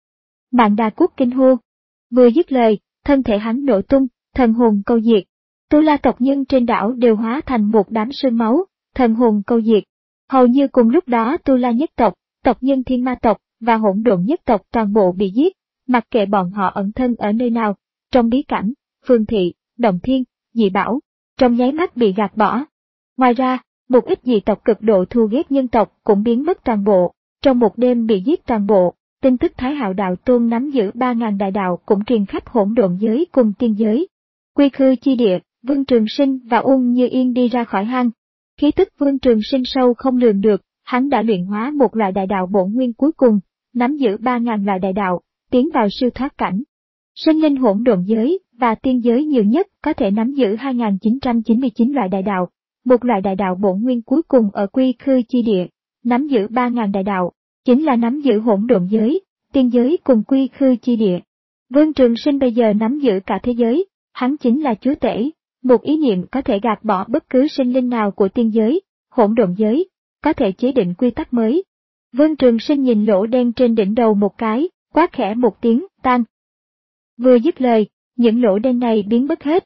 Mạn Đà Cốt kinh hô. Vừa dứt lời, thân thể hắn nổ tung, thần hồn câu diệt. Tu La tộc nhân trên đảo đều hóa thành một đám sương máu, thần hồn câu diệt. Hầu như cùng lúc đó Tu La nhất tộc, tộc nhân Thiên Ma tộc và hỗn độn nhất tộc toàn bộ bị giết, mặc kệ bọn họ ẩn thân ở nơi nào, trong bí cảnh, phương thị, động thiên, dị bảo, trong nháy mắt bị gạt bỏ. Ngoài ra, một ít dị tộc cực độ thù ghét nhân tộc cũng biến mất toàn bộ, trong một đêm bị giết toàn bộ. Tin tức Thái Hạo đạo tôn nắm giữ ba ngàn đại đạo cũng truyền khắp hỗn độn giới cùng tiên giới. Quy khư chi địa, Vương Trường Sinh và Uông Như Yên đi ra khỏi hang. Khí tức Vương Trường Sinh sâu không lường được, hắn đã luyện hóa một loại đại đạo bổn nguyên cuối cùng, nắm giữ ba ngàn loại đại đạo, tiến vào siêu thoát cảnh. Sinh linh hỗn độn giới và tiên giới nhiều nhất có thể nắm giữ hai nghìn chín trăm chín mươi chín loại đại đạo, một loại đại đạo bổn nguyên cuối cùng ở quy khư chi địa, nắm giữ ba ngàn đại đạo, chính là nắm giữ hỗn độn giới, tiên giới cùng quy khư chi địa. Vương Trường Sinh bây giờ nắm giữ cả thế giới, hắn chính là chúa tể, một ý niệm có thể gạt bỏ bất cứ sinh linh nào của tiên giới, hỗn độn giới, có thể chế định quy tắc mới. Vương Trường Sinh nhìn lỗ đen trên đỉnh đầu một cái, quát khẽ một tiếng, tan. Vừa dứt lời, những lỗ đen này biến mất hết.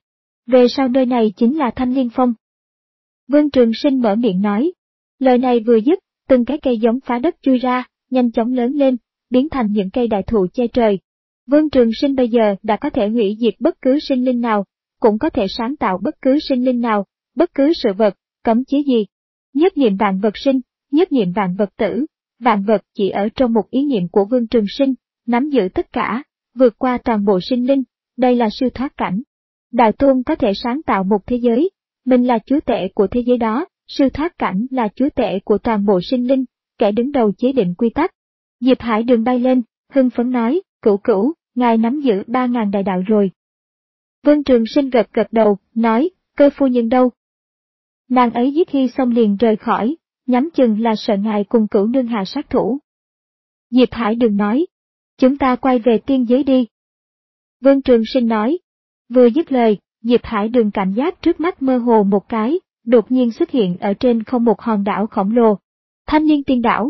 Về sau nơi này chính là Thanh Liên Phong. Vương Trường Sinh mở miệng nói. Lời này vừa dứt, từng cái cây giống phá đất chui ra, nhanh chóng lớn lên, biến thành những cây đại thụ che trời. Vương Trường Sinh bây giờ đã có thể hủy diệt bất cứ sinh linh nào, cũng có thể sáng tạo bất cứ sinh linh nào, bất cứ sự vật, cấm chế gì. Nhất niệm vạn vật sinh, nhất niệm vạn vật tử, vạn vật chỉ ở trong một ý niệm của Vương Trường Sinh, nắm giữ tất cả, vượt qua toàn bộ sinh linh, đây là siêu thoát cảnh. Đạo Tôn có thể sáng tạo một thế giới, mình là chúa tể của thế giới đó, siêu thoát cảnh là chúa tể của toàn bộ sinh linh, kẻ đứng đầu chế định quy tắc. Diệp Hải Đường bay lên, hưng phấn nói, cửu cửu, ngài nắm giữ ba ngàn đại đạo rồi. Vương Trường Sinh gật gật đầu, nói, Cơ phu nhân đâu? Nàng ấy giết Hy xong liền rời khỏi, nhắm chừng là sợ ngài cùng cửu nương hạ sát thủ. Diệp Hải Đường nói, chúng ta quay về tiên giới đi. Vương Trường Sinh nói, vừa dứt lời, Diệp Hải Đường cảm giác trước mắt mơ hồ một cái, đột nhiên xuất hiện ở trên không một hòn đảo khổng lồ. Thanh Liên Tiên Đảo.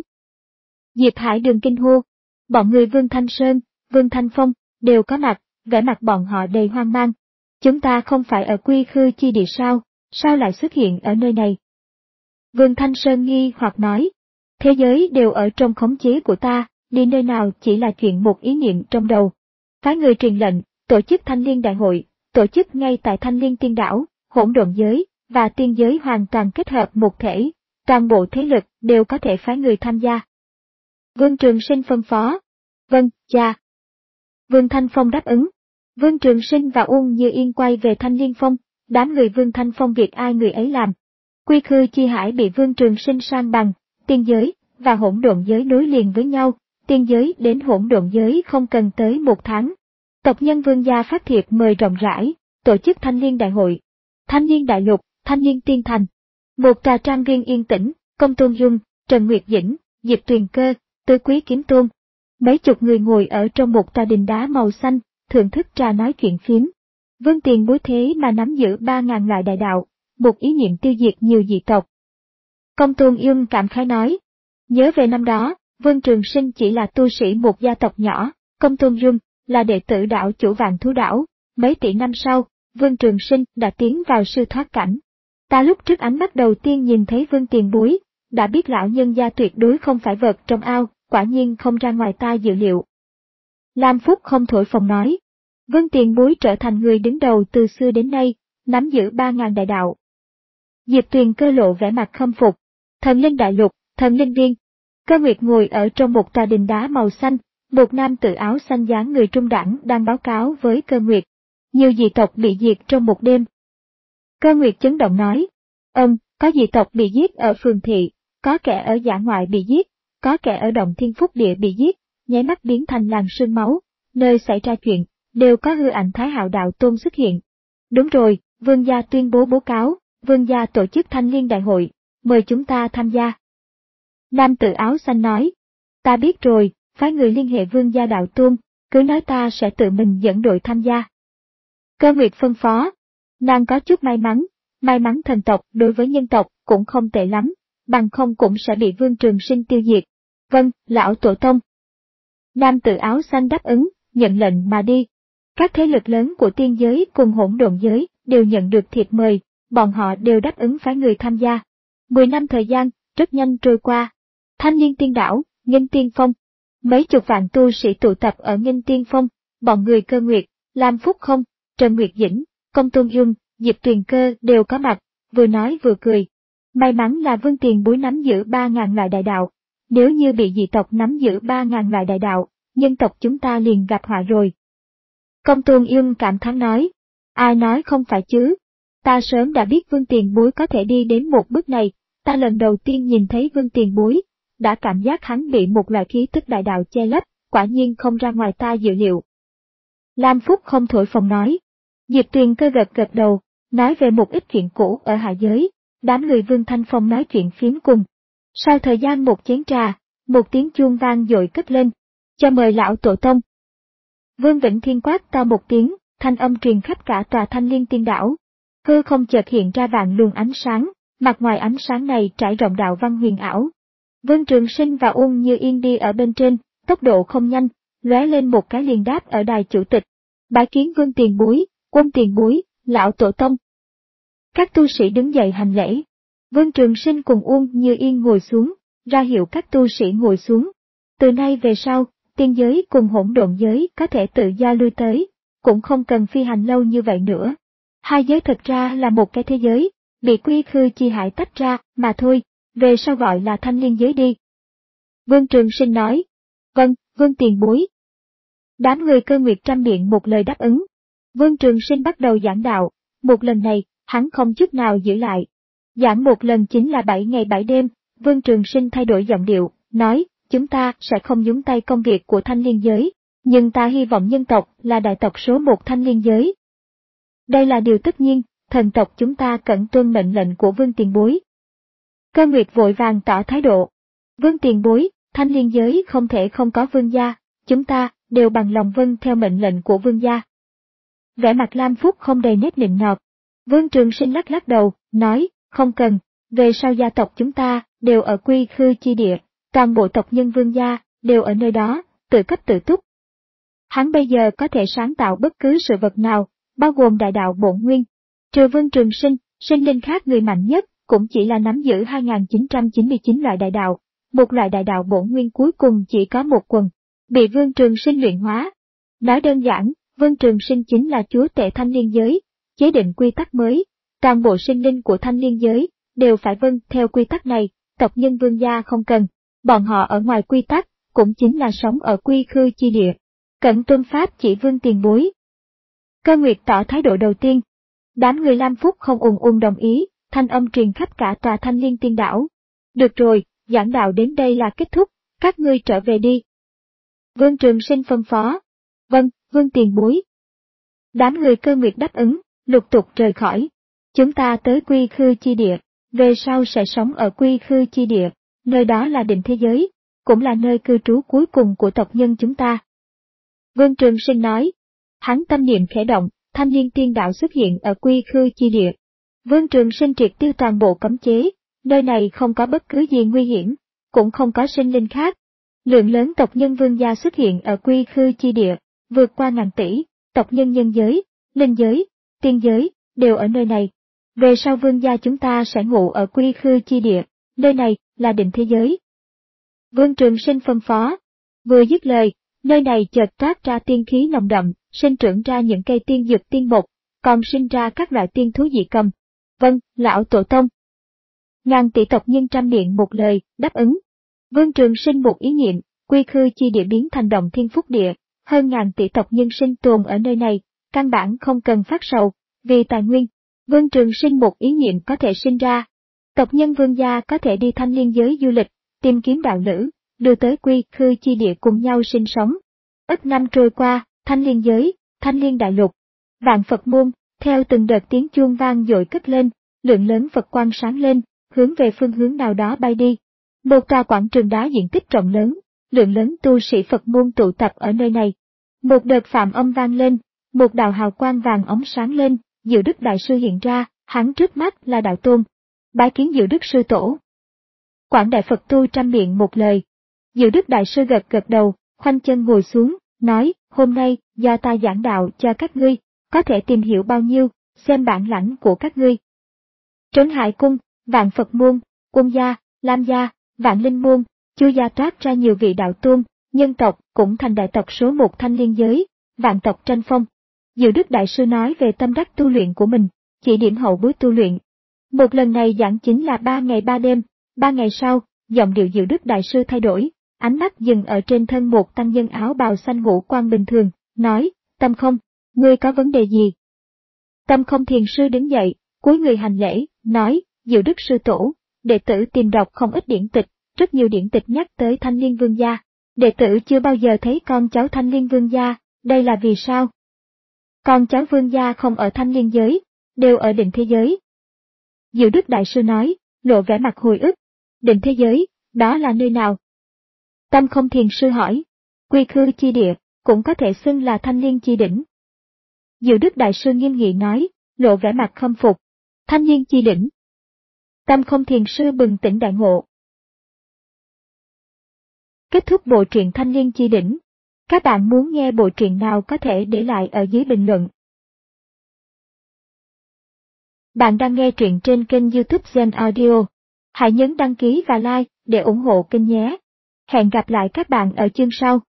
Diệp Hải Đường kinh hô, bọn người Vương Thanh Sơn, Vương Thanh Phong, đều có mặt, vẻ mặt bọn họ đầy hoang mang. Chúng ta không phải ở Quy Khư chi địa sao, sao lại xuất hiện ở nơi này? Vương Thanh Sơn nghi hoặc nói, thế giới đều ở trong khống chế của ta, đi nơi nào chỉ là chuyện một ý niệm trong đầu. Phái người truyền lệnh, tổ chức Thanh Liên Đại hội, tổ chức ngay tại Thanh Liên Tiên Đảo, hỗn độn giới và tiên giới hoàn toàn kết hợp một thể, toàn bộ thế lực đều có thể phái người tham gia. Vương Trường Sinh phân phó. Vâng, cha. Vương Thanh Phong đáp ứng. Vương Trường Sinh và Uông Như Yên quay về Thanh Liên Phong, đám người Vương Thanh Phong việc ai người ấy làm. Quy Khư Chi Hải bị Vương Trường Sinh san bằng, tiên giới và hỗn độn giới nối liền với nhau, tiên giới đến hỗn độn giới không cần tới một tháng. Tộc nhân Vương gia phát thiệp mời rộng rãi, tổ chức Thanh Liên Đại hội, Thanh Liên Đại Lục, Thanh Liên Tiên Thành. Một trà trang viên yên tĩnh, Công Tôn Dung, Trần Nguyệt Dĩnh, Diệp Tuyền Cơ, Tứ Quý Kiếm Tôn. Mấy chục người ngồi ở trong một tòa đình đá màu xanh, thưởng thức trà nói chuyện phím. Vương Tiền Bối thế mà nắm giữ ba ngàn loại đại đạo, một ý niệm tiêu diệt nhiều dị tộc. Công Tôn Dung cảm khái nói, nhớ về năm đó, Vương Trường Sinh chỉ là tu sĩ một gia tộc nhỏ, Công Tôn Dung là đệ tử đảo chủ Vạn Thú Đảo. Mấy tỷ năm sau, Vương Trường Sinh đã tiến vào siêu thoát cảnh. Ta lúc trước ánh mắt đầu tiên nhìn thấy Vương Tiền Bối, đã biết lão nhân gia tuyệt đối không phải vật trong ao, quả nhiên không ra ngoài ta dự liệu. Lam Phúc không thổi phồng nói, Vương Tiền Bối trở thành người đứng đầu từ xưa đến nay, nắm giữ ba ngàn đại đạo. Diệp Tuyền Cơ lộ vẻ mặt khâm phục, Thần Linh Đại Lục, Thần Linh Viên. Cơ Nguyệt ngồi ở trong một tòa đình đá màu xanh, một nam tử áo xanh dáng người trung đẳng đang báo cáo với Cơ Nguyệt. Nhiều dị tộc bị diệt trong một đêm. Cơ Nguyệt chấn động nói, ừm, có dị tộc bị giết ở phường thị, có kẻ ở dã ngoại bị giết, có kẻ ở động thiên phúc địa bị giết, nháy mắt biến thành làn sương máu, nơi xảy ra chuyện, đều có hư ảnh Thái Hạo Đạo Tôn xuất hiện. Đúng rồi, Vương gia tuyên bố báo cáo, Vương gia tổ chức Thanh Liên Đại hội, mời chúng ta tham gia. Nam tử áo xanh nói, ta biết rồi, phái người liên hệ Vương gia Đạo Tôn, cứ nói ta sẽ tự mình dẫn đội tham gia. Cơ Nguyệt phân phó, nàng có chút may mắn, may mắn thần tộc đối với nhân tộc cũng không tệ lắm, bằng không cũng sẽ bị Vương Trường Sinh tiêu diệt. Vâng, lão tổ tông. Nam tử áo xanh đáp ứng, nhận lệnh mà đi. Các thế lực lớn của tiên giới cùng hỗn độn giới đều nhận được thiệp mời, bọn họ đều đáp ứng phái người tham gia. Mười năm thời gian, rất nhanh trôi qua. Thanh Liên Tiên Đảo, Nghinh Tiên Phong. Mấy chục vạn tu sĩ tụ tập ở Nghinh Tiên Phong, bọn người Cơ Nguyệt, Lam Phúc không, Trần Nguyệt Dĩnh, Công Tôn Dung, Diệp Tuyền Cơ đều có mặt, vừa nói vừa cười. May mắn là Vương Tiền Bối nắm giữ ba ngàn loại đại đạo, nếu như bị dị tộc nắm giữ ba ngàn loại đại đạo, nhân tộc chúng ta liền gặp họa rồi. Công Tôn Dung cảm thán nói, ai nói không phải chứ, ta sớm đã biết Vương Tiền Bối có thể đi đến một bước này, ta lần đầu tiên nhìn thấy Vương Tiền Bối, đã cảm giác hắn bị một loại khí tức đại đạo che lấp, quả nhiên không ra ngoài ta dự liệu. Lam Phúc không thổi phồng nói, Diệp Tuyền Cơ gật gật đầu, nói về một ít chuyện cũ ở hạ giới, đám người Vương Thanh Phong nói chuyện phím cùng. Sau thời gian một chén trà, một tiếng chuông vang dội cất lên, cho mời lão tổ tông. Vương Vĩnh Thiên quát to một tiếng, thanh âm truyền khắp cả tòa Thanh Liên Tiên Đảo. Hư không chợt hiện ra vạn luồng ánh sáng, mặt ngoài ánh sáng này trải rộng đạo văn huyền ảo. Vương Trường Sinh và Uông Như Yên đi ở bên trên, tốc độ không nhanh, lóe lên một cái liền đáp ở đài chủ tịch. Bái kiến Vương Tiền Bối, Quân Tiền Bối, lão tổ tông. Các tu sĩ đứng dậy hành lễ. Vương Trường Sinh cùng Uông Như Yên ngồi xuống, ra hiệu các tu sĩ ngồi xuống. Từ nay về sau, tiên giới cùng hỗn độn giới có thể tự do lui tới, cũng không cần phi hành lâu như vậy nữa. Hai giới thật ra là một cái thế giới, bị quy khư chi hải tách ra mà thôi, về sau gọi là thanh liên giới đi. Vương Trường Sinh nói, vâng, Vương tiền bối. Đám người Cơ Nguyệt trăm miệng một lời đáp ứng. Vương Trường Sinh bắt đầu giảng đạo, một lần này, hắn không chút nào giữ lại. Giảng một lần chính là bảy ngày bảy đêm, Vương Trường Sinh thay đổi giọng điệu, nói, chúng ta sẽ không nhúng tay công việc của thanh liên giới, nhưng ta hy vọng nhân tộc là đại tộc số một thanh liên giới. Đây là điều tất nhiên, thần tộc chúng ta cần tuân mệnh lệnh của Vương tiền bối. Cơ Nguyệt vội vàng tỏ thái độ. Vương tiền bối, thanh liên giới không thể không có vương gia, chúng ta đều bằng lòng vâng theo mệnh lệnh của vương gia. Vẻ mặt Lam Phúc không đầy nét nịnh nọt. Vương Trường Sinh lắc lắc đầu, nói, không cần, về sau gia tộc chúng ta đều ở quy khư chi địa, toàn bộ tộc nhân vương gia đều ở nơi đó, tự cấp tự túc. Hắn bây giờ có thể sáng tạo bất cứ sự vật nào, bao gồm đại đạo bổn nguyên. Trừ Vương Trường Sinh, sinh linh khác người mạnh nhất cũng chỉ là nắm giữ hai nghìn chín trăm chín mươi chín loại đại đạo, một loại đại đạo bổn nguyên cuối cùng chỉ có một quần, bị Vương Trường Sinh luyện hóa. Nói đơn giản, Vương Trường Sinh chính là chúa tể thanh liên giới, chế định quy tắc mới, toàn bộ sinh linh của thanh liên giới đều phải vâng theo quy tắc này, tộc nhân vương gia không cần, bọn họ ở ngoài quy tắc, cũng chính là sống ở quy khư chi địa. Cẩn tuân pháp chỉ Vương tiền bối. Cơ Nguyệt tỏ thái độ đầu tiên. Đám người Lam Phúc không ùn ùn đồng ý, thanh âm truyền khắp cả tòa thanh liên tiên đảo. Được rồi, giảng đạo đến đây là kết thúc, các ngươi trở về đi. Vương Trường Sinh phân phó. Vâng, Vương tiền bối. Đám người Cơ Nguyệt đáp ứng, lục tục rời khỏi. Chúng ta tới quy khư chi địa, về sau sẽ sống ở quy khư chi địa, nơi đó là định thế giới, cũng là nơi cư trú cuối cùng của tộc nhân chúng ta. Vương Trường Sinh nói. Hắn tâm niệm khẽ động, thanh liên tiên đạo xuất hiện ở quy khư chi địa. Vương Trường Sinh triệt tiêu toàn bộ cấm chế, nơi này không có bất cứ gì nguy hiểm, cũng không có sinh linh khác. Lượng lớn tộc nhân vương gia xuất hiện ở quy khư chi địa, vượt qua ngàn tỷ, tộc nhân nhân giới, linh giới, tiên giới, đều ở nơi này. Về sau vương gia chúng ta sẽ ngủ ở quy khư chi địa, nơi này là định thế giới. Vương Trường Sinh phân phó. Vừa dứt lời, nơi này chợt toát ra tiên khí nồng đậm, sinh trưởng ra những cây tiên dược tiên mục, còn sinh ra các loại tiên thú dị cầm. Vâng, lão tổ tông. Ngàn tỷ tộc nhân trăm miệng một lời, đáp ứng. Vương Trường Sinh một ý niệm, quy khư chi địa biến thành động thiên phúc địa, hơn ngàn tỷ tộc nhân sinh tồn ở nơi này, căn bản không cần phát sầu, vì tài nguyên. Vương Trường Sinh một ý niệm có thể sinh ra. Tộc nhân vương gia có thể đi thanh liên giới du lịch, tìm kiếm đạo lữ, đưa tới quy khư chi địa cùng nhau sinh sống. Ít năm trôi qua, thanh liên giới, thanh liên đại lục, vạn Phật môn, theo từng đợt tiếng chuông vang dội cất lên, lượng lớn Phật quang sáng lên, hướng về phương hướng nào đó bay đi. Một tòa quảng trường đá diện tích rộng lớn, lượng lớn tu sĩ Phật môn tụ tập ở nơi này. Một đợt phạm âm vang lên, một đạo hào quang vàng óng sáng lên, Diệu Đức Đại Sư hiện ra, hắn trước mắt là Đạo Tôn. Bái kiến Diệu Đức Sư Tổ. Quảng Đại Phật tu trăm miệng một lời. Diệu Đức Đại Sư gật gật đầu, khoanh chân ngồi xuống, nói, hôm nay, do ta giảng đạo cho các ngươi, có thể tìm hiểu bao nhiêu, xem bản lãnh của các ngươi. Trấn Hải Cung, Vạn Phật Môn, Quân Gia, Lam Gia, Vạn Linh Môn, Chu Gia toát ra nhiều vị đạo tôn, nhân tộc cũng thành đại tộc số một thanh liên giới, vạn tộc tranh phong. Diệu Đức Đại Sư nói về tâm đắc tu luyện của mình, chỉ điểm hậu bối tu luyện. Một lần này giảng chính là ba ngày ba đêm, ba ngày sau, giọng điệu Diệu Đức Đại Sư thay đổi, ánh mắt dừng ở trên thân một tăng nhân áo bào xanh ngũ quan bình thường, nói, Tâm Không, ngươi có vấn đề gì? Tâm Không thiền sư đứng dậy, cúi người hành lễ, nói, Diệu Đức Sư Tổ, đệ tử tìm đọc không ít điển tịch, rất nhiều điển tịch nhắc tới Thanh Liên Vương gia. Đệ tử chưa bao giờ thấy con cháu Thanh Liên Vương gia, đây là vì sao? Con cháu Vương gia không ở Thanh Liên giới, đều ở định thế giới. Diệu Đức Đại Sư nói, lộ vẻ mặt hồi ức. Định thế giới, đó là nơi nào? Tâm Không thiền sư hỏi. Quy khư chi địa, cũng có thể xưng là Thanh Liên chi đỉnh. Diệu Đức Đại Sư nghiêm nghị nói, lộ vẻ mặt khâm phục. Thanh Liên chi đỉnh. Tâm Không thiền sư bừng tỉnh đại ngộ. Kết thúc bộ truyện Thanh Liên chi đỉnh. Các bạn muốn nghe bộ truyện nào có thể để lại ở dưới bình luận. Bạn đang nghe truyện trên kênh YouTube Gen Audio. Hãy nhấn đăng ký và like để ủng hộ kênh nhé. Hẹn gặp lại các bạn ở chương sau.